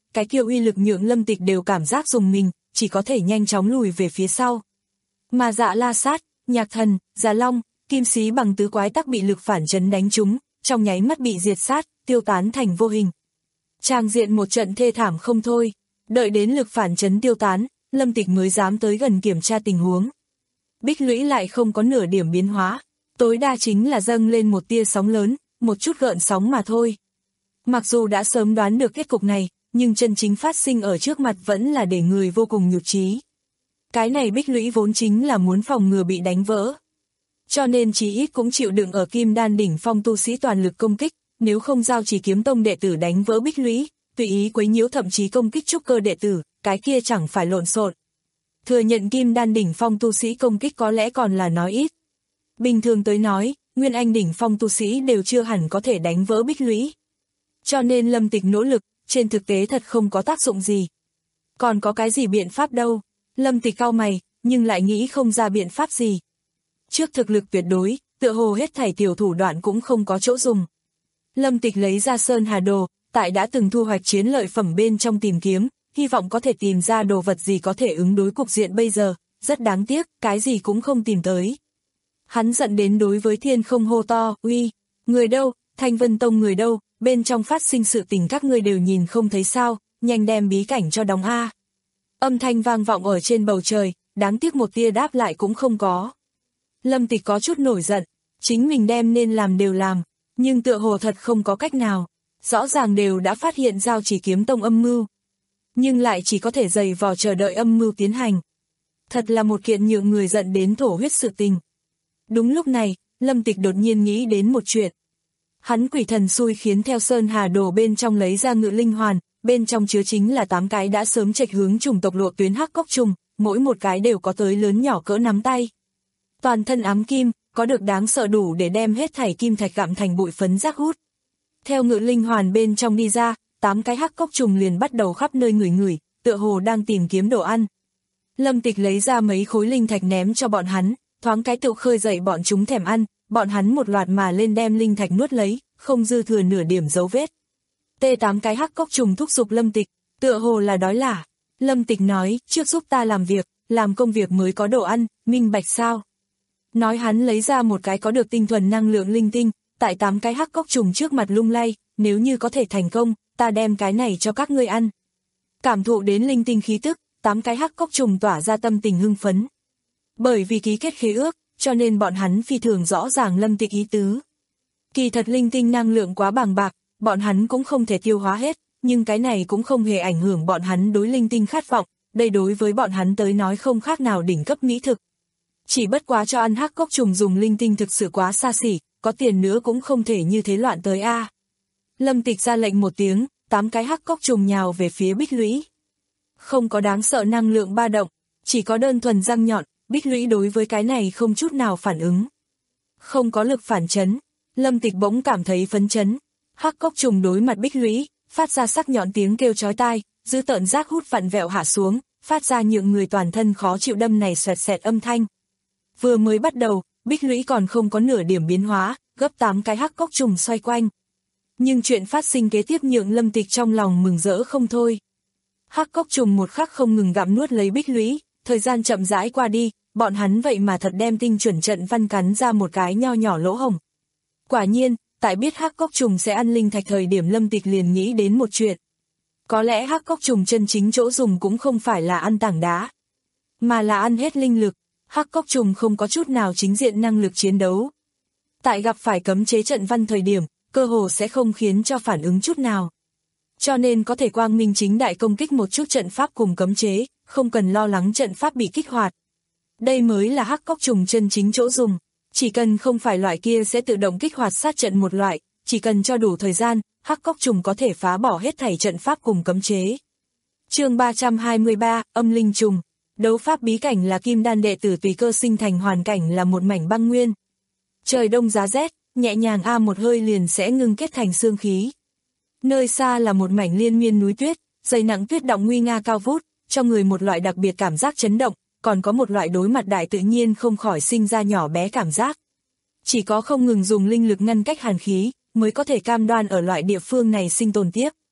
Speaker 2: cái kia uy lực nhượng Lâm Tịch đều cảm giác dùng mình, chỉ có thể nhanh chóng lùi về phía sau. Mà Dạ La Sát, Nhạc Thần, Già Long, Kim Xí bằng tứ quái tắc bị lực phản chấn đánh trúng, trong nháy mắt bị diệt sát, tiêu tán thành vô hình. Tràng diện một trận thê thảm không thôi, đợi đến lực phản chấn tiêu tán, Lâm Tịch mới dám tới gần kiểm tra tình huống. Bích lũy lại không có nửa điểm biến hóa, tối đa chính là dâng lên một tia sóng lớn, một chút gợn sóng mà thôi. Mặc dù đã sớm đoán được kết cục này, nhưng chân chính phát sinh ở trước mặt vẫn là để người vô cùng nhục chí. Cái này bích lũy vốn chính là muốn phòng ngừa bị đánh vỡ. Cho nên chí ít cũng chịu đựng ở kim đan đỉnh phong tu sĩ toàn lực công kích, nếu không giao Chỉ Kiếm Tông đệ tử đánh vỡ bích lũy, tùy ý quấy nhiễu thậm chí công kích trúc cơ đệ tử, cái kia chẳng phải lộn xộn. Thừa nhận kim đan đỉnh phong tu sĩ công kích có lẽ còn là nói ít. Bình thường tới nói, nguyên anh đỉnh phong tu sĩ đều chưa hẳn có thể đánh vỡ bích lũy. Cho nên Lâm Tịch nỗ lực, trên thực tế thật không có tác dụng gì. Còn có cái gì biện pháp đâu? Lâm Tịch cau mày, nhưng lại nghĩ không ra biện pháp gì. Trước thực lực tuyệt đối, tựa hồ hết thảy tiểu thủ đoạn cũng không có chỗ dùng. Lâm Tịch lấy ra Sơn Hà Đồ, tại đã từng thu hoạch chiến lợi phẩm bên trong tìm kiếm, hy vọng có thể tìm ra đồ vật gì có thể ứng đối cục diện bây giờ, rất đáng tiếc, cái gì cũng không tìm tới. Hắn giận đến đối với thiên không hô to, uy, người đâu, Thanh Vân Tông người đâu, bên trong phát sinh sự tình các ngươi đều nhìn không thấy sao, nhanh đem bí cảnh cho đóng a. Âm thanh vang vọng ở trên bầu trời, đáng tiếc một tia đáp lại cũng không có. Lâm Tịch có chút nổi giận, chính mình đem nên làm đều làm, nhưng tựa hồ thật không có cách nào, rõ ràng đều đã phát hiện Giao Chỉ Kiếm Tông âm mưu, nhưng lại chỉ có thể giày vò chờ đợi âm mưu tiến hành. Thật là một kiện nhượng người giận đến thổ huyết sự tình. Đúng lúc này, Lâm Tịch đột nhiên nghĩ đến một chuyện. Hắn quỷ thần xui khiến theo Sơn Hà Đồ bên trong lấy ra ngự linh hoàn, bên trong chứa chính là tám cái đã sớm chệch hướng chủng tộc lộ tuyến hắc cốc trùng, mỗi một cái đều có tới lớn nhỏ cỡ nắm tay. Toàn thân ám kim, có được đáng sợ đủ để đem hết thảy kim thạch gặm thành bụi phấn rác hút. Theo ngự linh hoàn bên trong đi ra, tám cái hắc cốc trùng liền bắt đầu khắp nơi ngửi ngửi, tựa hồ đang tìm kiếm đồ ăn. Lâm Tịch lấy ra mấy khối linh thạch ném cho bọn hắn, thoáng cái tự khơi dậy bọn chúng thèm ăn, bọn hắn một loạt mà lên đem linh thạch nuốt lấy, không dư thừa nửa điểm dấu vết. Tê tám cái hắc cốc trùng thúc giục Lâm Tịch, tựa hồ là đói lả. Lâm Tịch nói, trước giúp ta làm việc, làm công việc mới có đồ ăn, minh bạch sao? Nói hắn lấy ra một cái có được tinh thuần năng lượng linh tinh, tại tám cái hắc cốc trùng trước mặt lung lay, nếu như có thể thành công, ta đem cái này cho các ngươi ăn. Cảm thụ đến linh tinh khí tức, tám cái hắc cốc trùng tỏa ra tâm tình hưng phấn. Bởi vì ký kết khế ước, cho nên bọn hắn phi thường rõ ràng Lâm Tịch ý tứ. Kỳ thật linh tinh năng lượng quá bàng bạc, bọn hắn cũng không thể tiêu hóa hết, nhưng cái này cũng không hề ảnh hưởng bọn hắn đối linh tinh khát vọng, đây đối với bọn hắn tới nói không khác nào đỉnh cấp mỹ thực. Chỉ bất quá cho ăn hắc cốc trùng dùng linh tinh thực sự quá xa xỉ, có tiền nữa cũng không thể như thế loạn tới a. À. Lâm Tịch ra lệnh một tiếng, tám cái hắc cốc trùng nhào về phía bích lũy. Không có đáng sợ năng lượng ba động, chỉ có đơn thuần răng nhọn, bích lũy đối với cái này không chút nào phản ứng. Không có lực phản chấn, Lâm Tịch bỗng cảm thấy phấn chấn. Hắc cốc trùng đối mặt bích lũy, phát ra sắc nhọn tiếng kêu chói tai, dữ tợn rác hút vặn vẹo hạ xuống, phát ra nhượng người toàn thân khó chịu đâm này xoẹt xẹt âm thanh. Vừa mới bắt đầu, bích lũy còn không có nửa điểm biến hóa, gấp tám cái hắc cốc trùng xoay quanh. Nhưng chuyện phát sinh kế tiếp nhượng Lâm Tịch trong lòng mừng rỡ không thôi. Hắc cốc trùng một khắc không ngừng gặm nuốt lấy bích lũy, thời gian chậm rãi qua đi, bọn hắn vậy mà thật đem tinh chuẩn trận văn cắn ra một cái nho nhỏ lỗ hổng. Quả nhiên, tại biết hắc cốc trùng sẽ ăn linh thạch thời điểm Lâm Tịch liền nghĩ đến một chuyện. Có lẽ hắc cốc trùng chân chính chỗ dùng cũng không phải là ăn tảng đá, mà là ăn hết linh lực. Hắc cốc trùng không có chút nào chính diện năng lực chiến đấu. Tại gặp phải cấm chế trận văn thời điểm, cơ hồ sẽ không khiến cho phản ứng chút nào. Cho nên có thể quang minh chính đại công kích một chút trận pháp cùng cấm chế, không cần lo lắng trận pháp bị kích hoạt. Đây mới là hắc cốc trùng chân chính chỗ dùng. Chỉ cần không phải loại kia sẽ tự động kích hoạt sát trận một loại, chỉ cần cho đủ thời gian, hắc cốc trùng có thể phá bỏ hết thảy trận pháp cùng cấm chế. Chương ba trăm hai mươi ba, âm linh trùng. Đấu pháp bí cảnh là kim đan đệ tử tùy cơ sinh thành hoàn cảnh là một mảnh băng nguyên. Trời đông giá rét, nhẹ nhàng a một hơi liền sẽ ngưng kết thành xương khí. Nơi xa là một mảnh liên miên núi tuyết, dày nặng tuyết đọng nguy nga cao vút, cho người một loại đặc biệt cảm giác chấn động, còn có một loại đối mặt đại tự nhiên không khỏi sinh ra nhỏ bé cảm giác. Chỉ có không ngừng dùng linh lực ngăn cách hàn khí, mới có thể cam đoan ở loại địa phương này sinh tồn tiếp.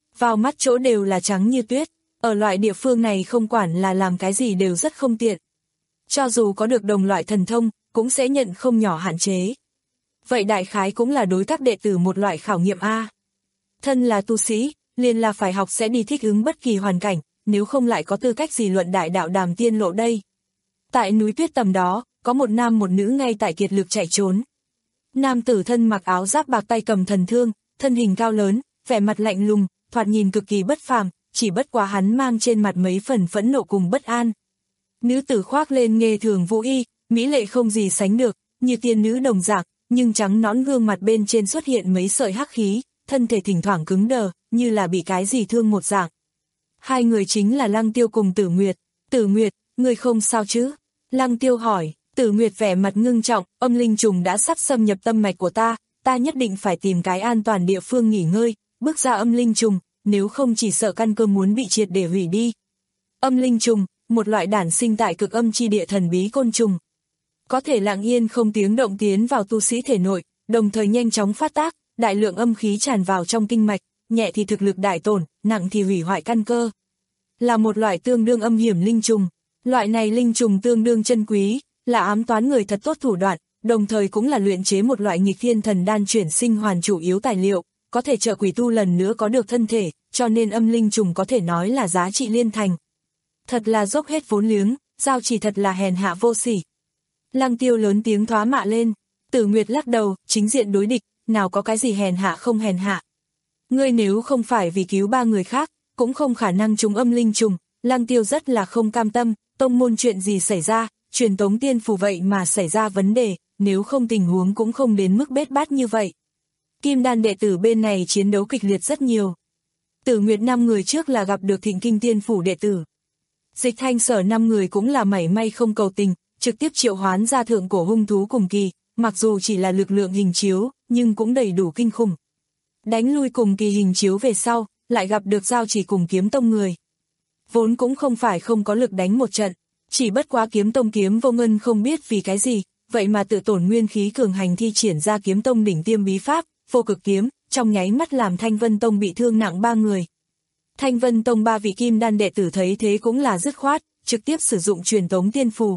Speaker 2: vào mắt chỗ đều là trắng như tuyết, ở loại địa phương này không quản là làm cái gì đều rất không tiện. Cho dù có được đồng loại thần thông, cũng sẽ nhận không nhỏ hạn chế. Vậy đại khái cũng là đối các đệ tử một loại khảo nghiệm A. Thân là tu sĩ, liền là phải học sẽ đi thích ứng bất kỳ hoàn cảnh, nếu không lại có tư cách gì luận đại đạo đàm tiên lộ đây. Tại núi tuyết tầm đó, có một nam một nữ ngay tại kiệt lực chạy trốn. Nam tử thân mặc áo giáp bạc tay cầm thần thương, thân hình cao lớn, vẻ mặt lạnh lùng, thoạt nhìn cực kỳ bất phàm, chỉ bất quá hắn mang trên mặt mấy phần phẫn nộ cùng bất an. Nữ tử khoác lên nghề thường vũ y, mỹ lệ không gì sánh được, như tiên nữ đồng dạng, nhưng trắng nõn gương mặt bên trên xuất hiện mấy sợi hắc khí, thân thể thỉnh thoảng cứng đờ, như là bị cái gì thương một dạng. Hai người chính là Lăng Tiêu cùng Tử Nguyệt. Tử Nguyệt, ngươi không sao chứ? Lăng Tiêu hỏi. Tử Nguyệt vẻ mặt ngưng trọng, âm linh trùng đã sắp xâm nhập tâm mạch của ta, ta nhất định phải tìm cái an toàn địa phương nghỉ ngơi, bước ra âm linh trùng, nếu không chỉ sợ căn cơ muốn bị triệt để hủy đi. Âm linh trùng, một loại đản sinh tại cực âm chi địa thần bí côn trùng. Có thể lặng yên không tiếng động tiến vào tu sĩ thể nội, đồng thời nhanh chóng phát tác, đại lượng âm khí tràn vào trong kinh mạch, nhẹ thì thực lực đại tổn, nặng thì hủy hoại căn cơ. Là một loại tương đương âm hiểm linh trùng, loại này linh trùng tương đương chân quý, là ám toán người thật tốt thủ đoạn, đồng thời cũng là luyện chế một loại nghịch thiên thần đan chuyển sinh hoàn chủ yếu tài liệu, có thể trợ quỷ tu lần nữa có được thân thể, cho nên âm linh trùng có thể nói là giá trị liên thành. Thật là dốc hết vốn liếng, Giao Chỉ thật là hèn hạ vô sỉ. Lăng Tiêu lớn tiếng thoá mạ lên. Tử Nguyệt lắc đầu, chính diện đối địch, nào có cái gì hèn hạ không hèn hạ. Ngươi nếu không phải vì cứu ba người khác, cũng không khả năng trúng âm linh trùng. Lăng Tiêu rất là không cam tâm, tông môn chuyện gì xảy ra, truyền tống tiên phù vậy mà xảy ra vấn đề, nếu không tình huống cũng không đến mức bết bát như vậy. Kim đan đệ tử bên này chiến đấu kịch liệt rất nhiều. Tử Nguyệt năm người trước là gặp được Thịnh Kinh Tiên phủ đệ tử. Dịch Thanh Sở năm người cũng là mảy may không cầu tình, trực tiếp triệu hoán ra thượng cổ hung thú cùng kỳ, mặc dù chỉ là lực lượng hình chiếu, nhưng cũng đầy đủ kinh khủng. Đánh lui cùng kỳ hình chiếu về sau, lại gặp được Giao Chỉ cùng Kiếm Tông người. Vốn cũng không phải không có lực đánh một trận, chỉ bất quá Kiếm Tông Kiếm Vô Ngân không biết vì cái gì, vậy mà tự tổn nguyên khí cường hành thi triển ra Kiếm Tông đỉnh tiêm bí pháp, Vô Cực Kiếm, trong nháy mắt làm Thanh Vân Tông bị thương nặng ba người. Thanh Vân Tông ba vị kim đan đệ tử thấy thế cũng là dứt khoát, trực tiếp sử dụng truyền tống tiên phù.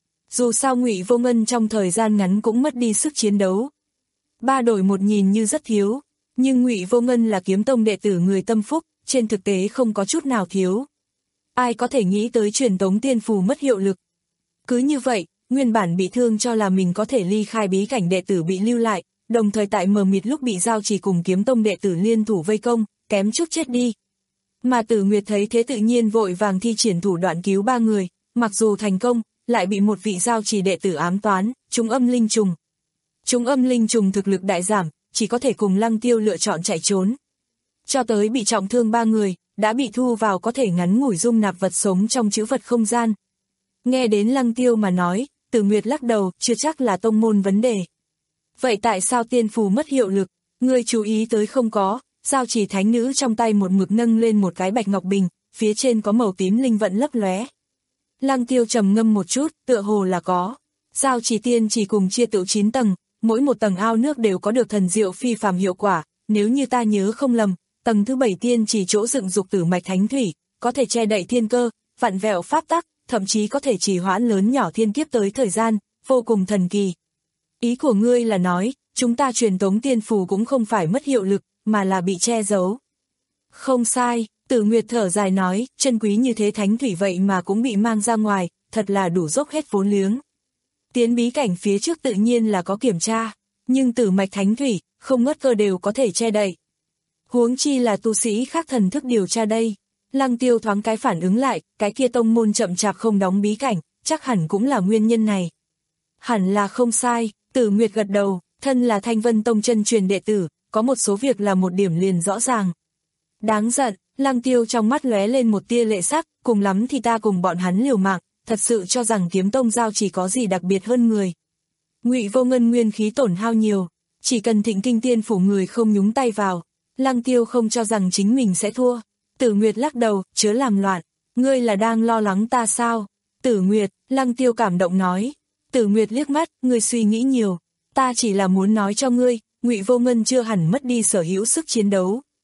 Speaker 2: Dù sao Ngụy Vô Ngân trong thời gian ngắn cũng mất đi sức chiến đấu. Ba đổi một nhìn như rất thiếu, nhưng Ngụy Vô Ngân là Kiếm Tông đệ tử người tâm phúc, trên thực tế không có chút nào thiếu. Ai có thể nghĩ tới truyền tống tiên phù mất hiệu lực. Cứ như vậy, nguyên bản bị thương cho là mình có thể ly khai bí cảnh đệ tử bị lưu lại, đồng thời tại mờ mịt lúc bị Giao Chỉ cùng Kiếm Tông đệ tử liên thủ vây công, kém chút chết đi. Mà Tử Nguyệt thấy thế tự nhiên vội vàng thi triển thủ đoạn cứu ba người, mặc dù thành công, lại bị một vị Giao Chỉ đệ tử ám toán, trúng âm linh trùng. Trúng âm linh trùng thực lực đại giảm, chỉ có thể cùng Lăng Tiêu lựa chọn chạy trốn. Cho tới bị trọng thương ba người, đã bị thu vào có thể ngắn ngủi dung nạp vật sống trong trữ vật không gian. Nghe đến Lăng Tiêu mà nói, Tử Nguyệt lắc đầu, chưa chắc là tông môn vấn đề. Vậy tại sao tiên phù mất hiệu lực, ngươi chú ý tới không có? Giao Chỉ thánh nữ trong tay một mực nâng lên một cái bạch ngọc bình, phía trên có màu tím linh vận lấp lóe. Lăng Tiêu trầm ngâm một chút, tựa hồ là có. Giao Chỉ tiên chỉ cùng chia tựu chín tầng, mỗi một tầng ao nước đều có được thần diệu phi phàm hiệu quả, nếu như ta nhớ không lầm, tầng thứ bảy tiên chỉ chỗ dựng dục tử mạch thánh thủy, có thể che đậy thiên cơ, vặn vẹo pháp tắc, thậm chí có thể trì hoãn lớn nhỏ thiên kiếp tới thời gian, vô cùng thần kỳ. Ý của ngươi là nói, chúng ta truyền tống tiên phù cũng không phải mất hiệu lực, mà là bị che giấu. Không sai, Tử Nguyệt thở dài nói, chân quý như thế thánh thủy vậy mà cũng bị mang ra ngoài, thật là đủ dốc hết vốn liếng. Tiến bí cảnh phía trước tự nhiên là có kiểm tra, nhưng tử mạch thánh thủy, không ngất cơ đều có thể che đậy. Huống chi là tu sĩ khác thần thức điều tra đây. Lăng Tiêu thoáng cái phản ứng lại, cái kia tông môn chậm chạp không đóng bí cảnh, chắc hẳn cũng là nguyên nhân này. Hẳn là không sai, Tử Nguyệt gật đầu, thân là Thanh Vân Tông chân truyền đệ tử, có một số việc là một điểm liền rõ ràng. Đáng giận, Lăng Tiêu trong mắt lóe lên một tia lệ sắc, cùng lắm thì ta cùng bọn hắn liều mạng, thật sự cho rằng Kiếm Tông Giao Chỉ có gì đặc biệt hơn người. Ngụy Vô Ngân nguyên khí tổn hao nhiều, chỉ cần Thịnh Kinh Tiên phủ người không nhúng tay vào, Lăng Tiêu không cho rằng chính mình sẽ thua. Tử Nguyệt lắc đầu, chớ làm loạn, ngươi là đang lo lắng ta sao? Tử Nguyệt, Lăng Tiêu cảm động nói. Tử Nguyệt liếc mắt, ngươi suy nghĩ nhiều, ta chỉ là muốn nói cho ngươi, Ngụy Vô Ngân chưa hẳn mất đi sở hữu sức chiến đấu.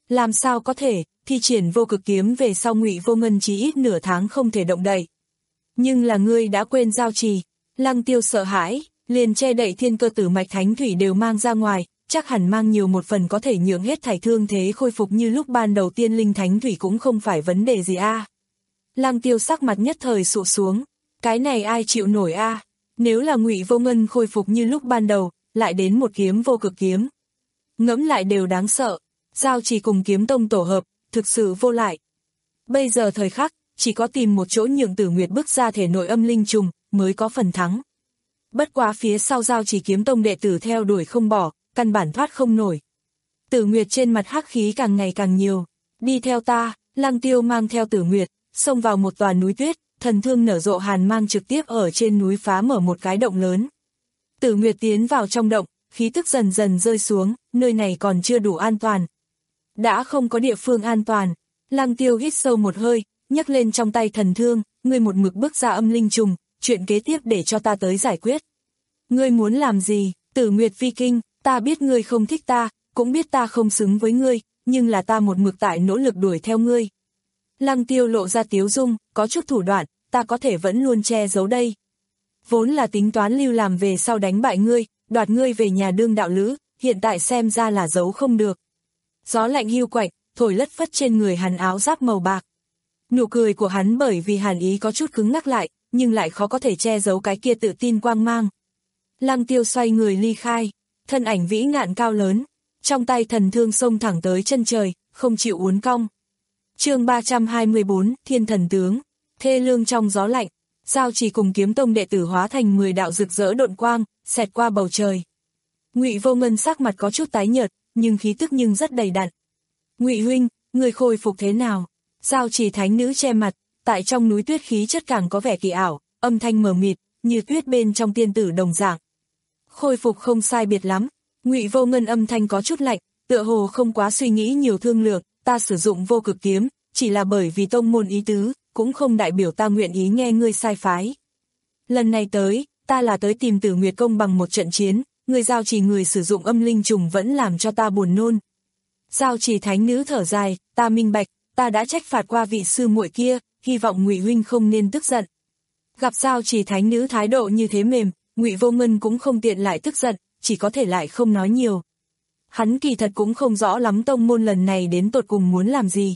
Speaker 2: Làm sao có thể, thi triển vô cực kiếm về sau Ngụy Vô Ngân chỉ ít nửa tháng không thể động đậy. Nhưng là ngươi đã quên giao trì. Lăng Tiêu sợ hãi, liền che đậy thiên cơ tử mạch thánh thủy đều mang ra ngoài, chắc hẳn mang nhiều một phần có thể nhượng hết thảy thương thế khôi phục như lúc ban đầu tiên linh thánh thủy cũng không phải vấn đề gì a. À. Lăng Tiêu sắc mặt nhất thời sụ xuống, cái này ai chịu nổi a? À? Nếu là Ngụy Vô Ngân khôi phục như lúc ban đầu, lại đến một kiếm vô cực kiếm. Ngẫm lại đều đáng sợ, giao chỉ cùng kiếm tông tổ hợp, thực sự vô lại. Bây giờ thời khắc, chỉ có tìm một chỗ nhượng Tử Nguyệt bước ra thể nội âm linh trùng, mới có phần thắng. Bất quá phía sau giao chỉ kiếm tông đệ tử theo đuổi không bỏ, căn bản thoát không nổi. Tử Nguyệt trên mặt hắc khí càng ngày càng nhiều, đi theo ta, Lăng Tiêu mang theo Tử Nguyệt, xông vào một tòa núi tuyết, thần thương nở rộ hàn mang trực tiếp ở trên núi phá mở một cái động lớn. Tử Nguyệt tiến vào trong động, khí tức dần dần rơi xuống, nơi này còn chưa đủ an toàn. Đã không có địa phương an toàn, Lăng Tiêu hít sâu một hơi, nhấc lên trong tay thần thương, ngươi một mực bước ra âm linh trùng, chuyện kế tiếp để cho ta tới giải quyết. Ngươi muốn làm gì? Tử Nguyệt vi kinh, ta biết ngươi không thích ta, cũng biết ta không xứng với ngươi, nhưng là ta một mực tại nỗ lực đuổi theo ngươi. Lăng Tiêu lộ ra tiếu dung, có chút thủ đoạn, ta có thể vẫn luôn che giấu đây. Vốn là tính toán lưu làm về sau đánh bại ngươi, đoạt ngươi về nhà đương đạo lữ, hiện tại xem ra là giấu không được. Gió lạnh hiu quạnh, thổi lất phất trên người hắn áo giáp màu bạc. Nụ cười của hắn bởi vì hàn ý có chút cứng ngắc lại, nhưng lại khó có thể che giấu cái kia tự tin quang mang. Lăng Tiêu xoay người ly khai, thân ảnh vĩ ngạn cao lớn, trong tay thần thương xông thẳng tới chân trời, không chịu uốn cong. Chương ba trăm hai mươi bốn, Thiên Thần Tướng, thê lương trong gió lạnh, giao chỉ cùng kiếm tông đệ tử hóa thành mười đạo rực rỡ độn quang, xẹt qua bầu trời. Ngụy Vô Ngân sắc mặt có chút tái nhợt, nhưng khí tức nhưng rất đầy đặn. Ngụy huynh, người khôi phục thế nào? Giao chỉ thánh nữ che mặt, tại trong núi tuyết khí chất càng có vẻ kỳ ảo, âm thanh mờ mịt, như tuyết bên trong tiên tử đồng dạng. Khôi phục không sai biệt lắm, Ngụy Vô Ngân âm thanh có chút lạnh, tựa hồ không quá suy nghĩ nhiều thương lượng, ta sử dụng vô cực kiếm, chỉ là bởi vì tông môn ý tứ, cũng không đại biểu ta nguyện ý nghe ngươi sai phái. Lần này tới, ta là tới tìm Tử Nguyệt công bằng một trận chiến, người giao chỉ người sử dụng âm linh trùng vẫn làm cho ta buồn nôn. Giao chỉ thánh nữ thở dài, ta minh bạch, ta đã trách phạt qua vị sư muội kia, hy vọng Ngụy huynh không nên tức giận. Gặp giao chỉ thánh nữ thái độ như thế mềm, Ngụy Vô Ngân cũng không tiện lại tức giận, chỉ có thể lại không nói nhiều. Hắn kỳ thật cũng không rõ lắm tông môn lần này đến tột cùng muốn làm gì.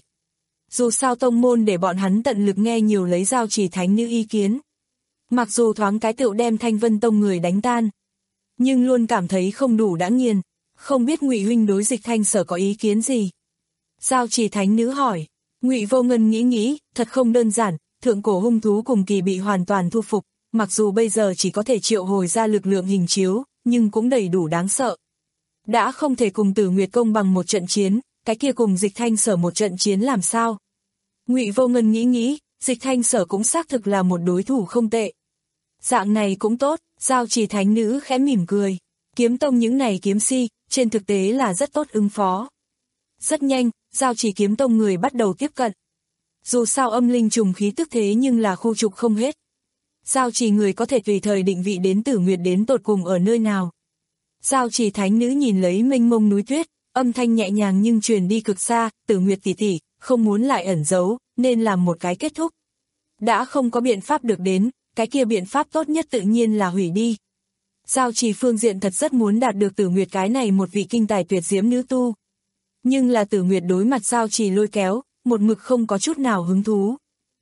Speaker 2: Dù sao tông môn để bọn hắn tận lực nghe nhiều lấy giao chỉ thánh nữ ý kiến. Mặc dù thoáng cái tựu đem Thanh Vân Tông người đánh tan, nhưng luôn cảm thấy không đủ đã nghiền, không biết Ngụy huynh đối Dịch Thanh Sở có ý kiến gì. Giao chỉ thánh nữ hỏi, Ngụy Vô Ngân nghĩ nghĩ, thật không đơn giản, thượng cổ hung thú cùng kỳ bị hoàn toàn thu phục, mặc dù bây giờ chỉ có thể triệu hồi ra lực lượng hình chiếu, nhưng cũng đầy đủ đáng sợ. Đã không thể cùng Tử Nguyệt công bằng một trận chiến, cái kia cùng Dịch Thanh Sở một trận chiến làm sao? Ngụy Vô Ngân nghĩ nghĩ, Dịch Thanh Sở cũng xác thực là một đối thủ không tệ. Dạng này cũng tốt, giao chỉ thánh nữ khẽ mỉm cười. Kiếm tông những này kiếm si, trên thực tế là rất tốt ứng phó. Rất nhanh, giao chỉ kiếm tông người bắt đầu tiếp cận. Dù sao âm linh trùng khí tức thế nhưng là khu trục không hết. Giao chỉ người có thể tùy thời định vị đến Tử Nguyệt đến tột cùng ở nơi nào. Giao chỉ thánh nữ nhìn lấy mênh mông núi tuyết, âm thanh nhẹ nhàng nhưng truyền đi cực xa, Tử Nguyệt tỷ tỷ, không muốn lại ẩn giấu, nên làm một cái kết thúc. Đã không có biện pháp được đến, cái kia biện pháp tốt nhất tự nhiên là hủy đi. Giao chỉ phương diện thật rất muốn đạt được Tử Nguyệt cái này một vị kinh tài tuyệt diễm nữ tu. Nhưng là Tử Nguyệt đối mặt giao chỉ lôi kéo, một mực không có chút nào hứng thú.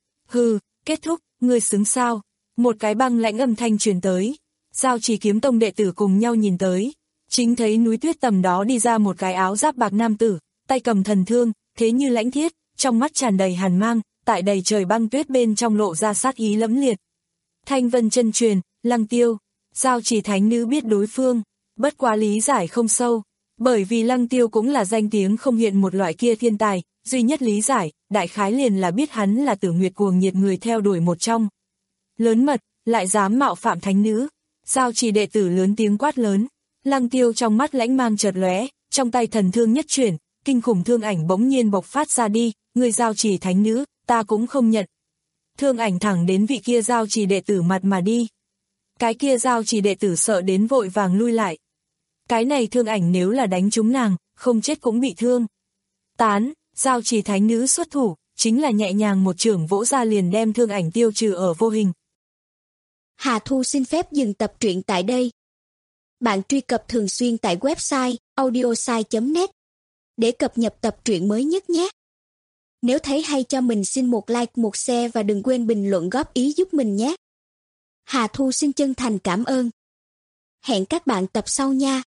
Speaker 2: Hừ, kết thúc, ngươi xứng sao? Một cái băng lãnh âm thanh truyền tới. Giao chỉ kiếm tông đệ tử cùng nhau nhìn tới. Chính thấy núi tuyết tầm đó đi ra một cái áo giáp bạc nam tử, tay cầm thần thương, thế như lãnh thiết, trong mắt tràn đầy hàn mang, tại đầy trời băng tuyết bên trong lộ ra sát ý lẫm liệt. Thanh Vân chân truyền, Lăng Tiêu, giao chỉ thánh nữ biết đối phương, bất quá lý giải không sâu, bởi vì Lăng Tiêu cũng là danh tiếng không hiện một loại kia thiên tài, duy nhất lý giải, đại khái liền là biết hắn là Tử Nguyệt cuồng nhiệt người theo đuổi một trong. Lớn mật, lại dám mạo phạm thánh nữ, giao chỉ đệ tử lớn tiếng quát lớn. Lăng Tiêu trong mắt lãnh mang chợt lóe, trong tay thần thương nhất chuyển, kinh khủng thương ảnh bỗng nhiên bộc phát ra đi, người giao chỉ thánh nữ, ta cũng không nhận. Thương ảnh thẳng đến vị kia giao chỉ đệ tử mặt mà đi. Cái kia giao chỉ đệ tử sợ đến vội vàng lui lại. Cái này thương ảnh nếu là đánh trúng nàng, không chết cũng bị thương. Tán, Giao Trì thánh nữ xuất thủ, chính là nhẹ nhàng một chưởng vỗ ra liền đem thương ảnh tiêu trừ ở vô hình.
Speaker 3: Hà Thu xin phép dừng tập truyện tại đây. Bạn truy cập thường xuyên tại website audiosai chấm net để cập nhật tập truyện mới nhất nhé. Nếu thấy hay cho mình xin một like, một share và đừng quên bình luận góp ý giúp mình nhé. Hà Thu xin chân thành cảm ơn. Hẹn các bạn tập sau nha.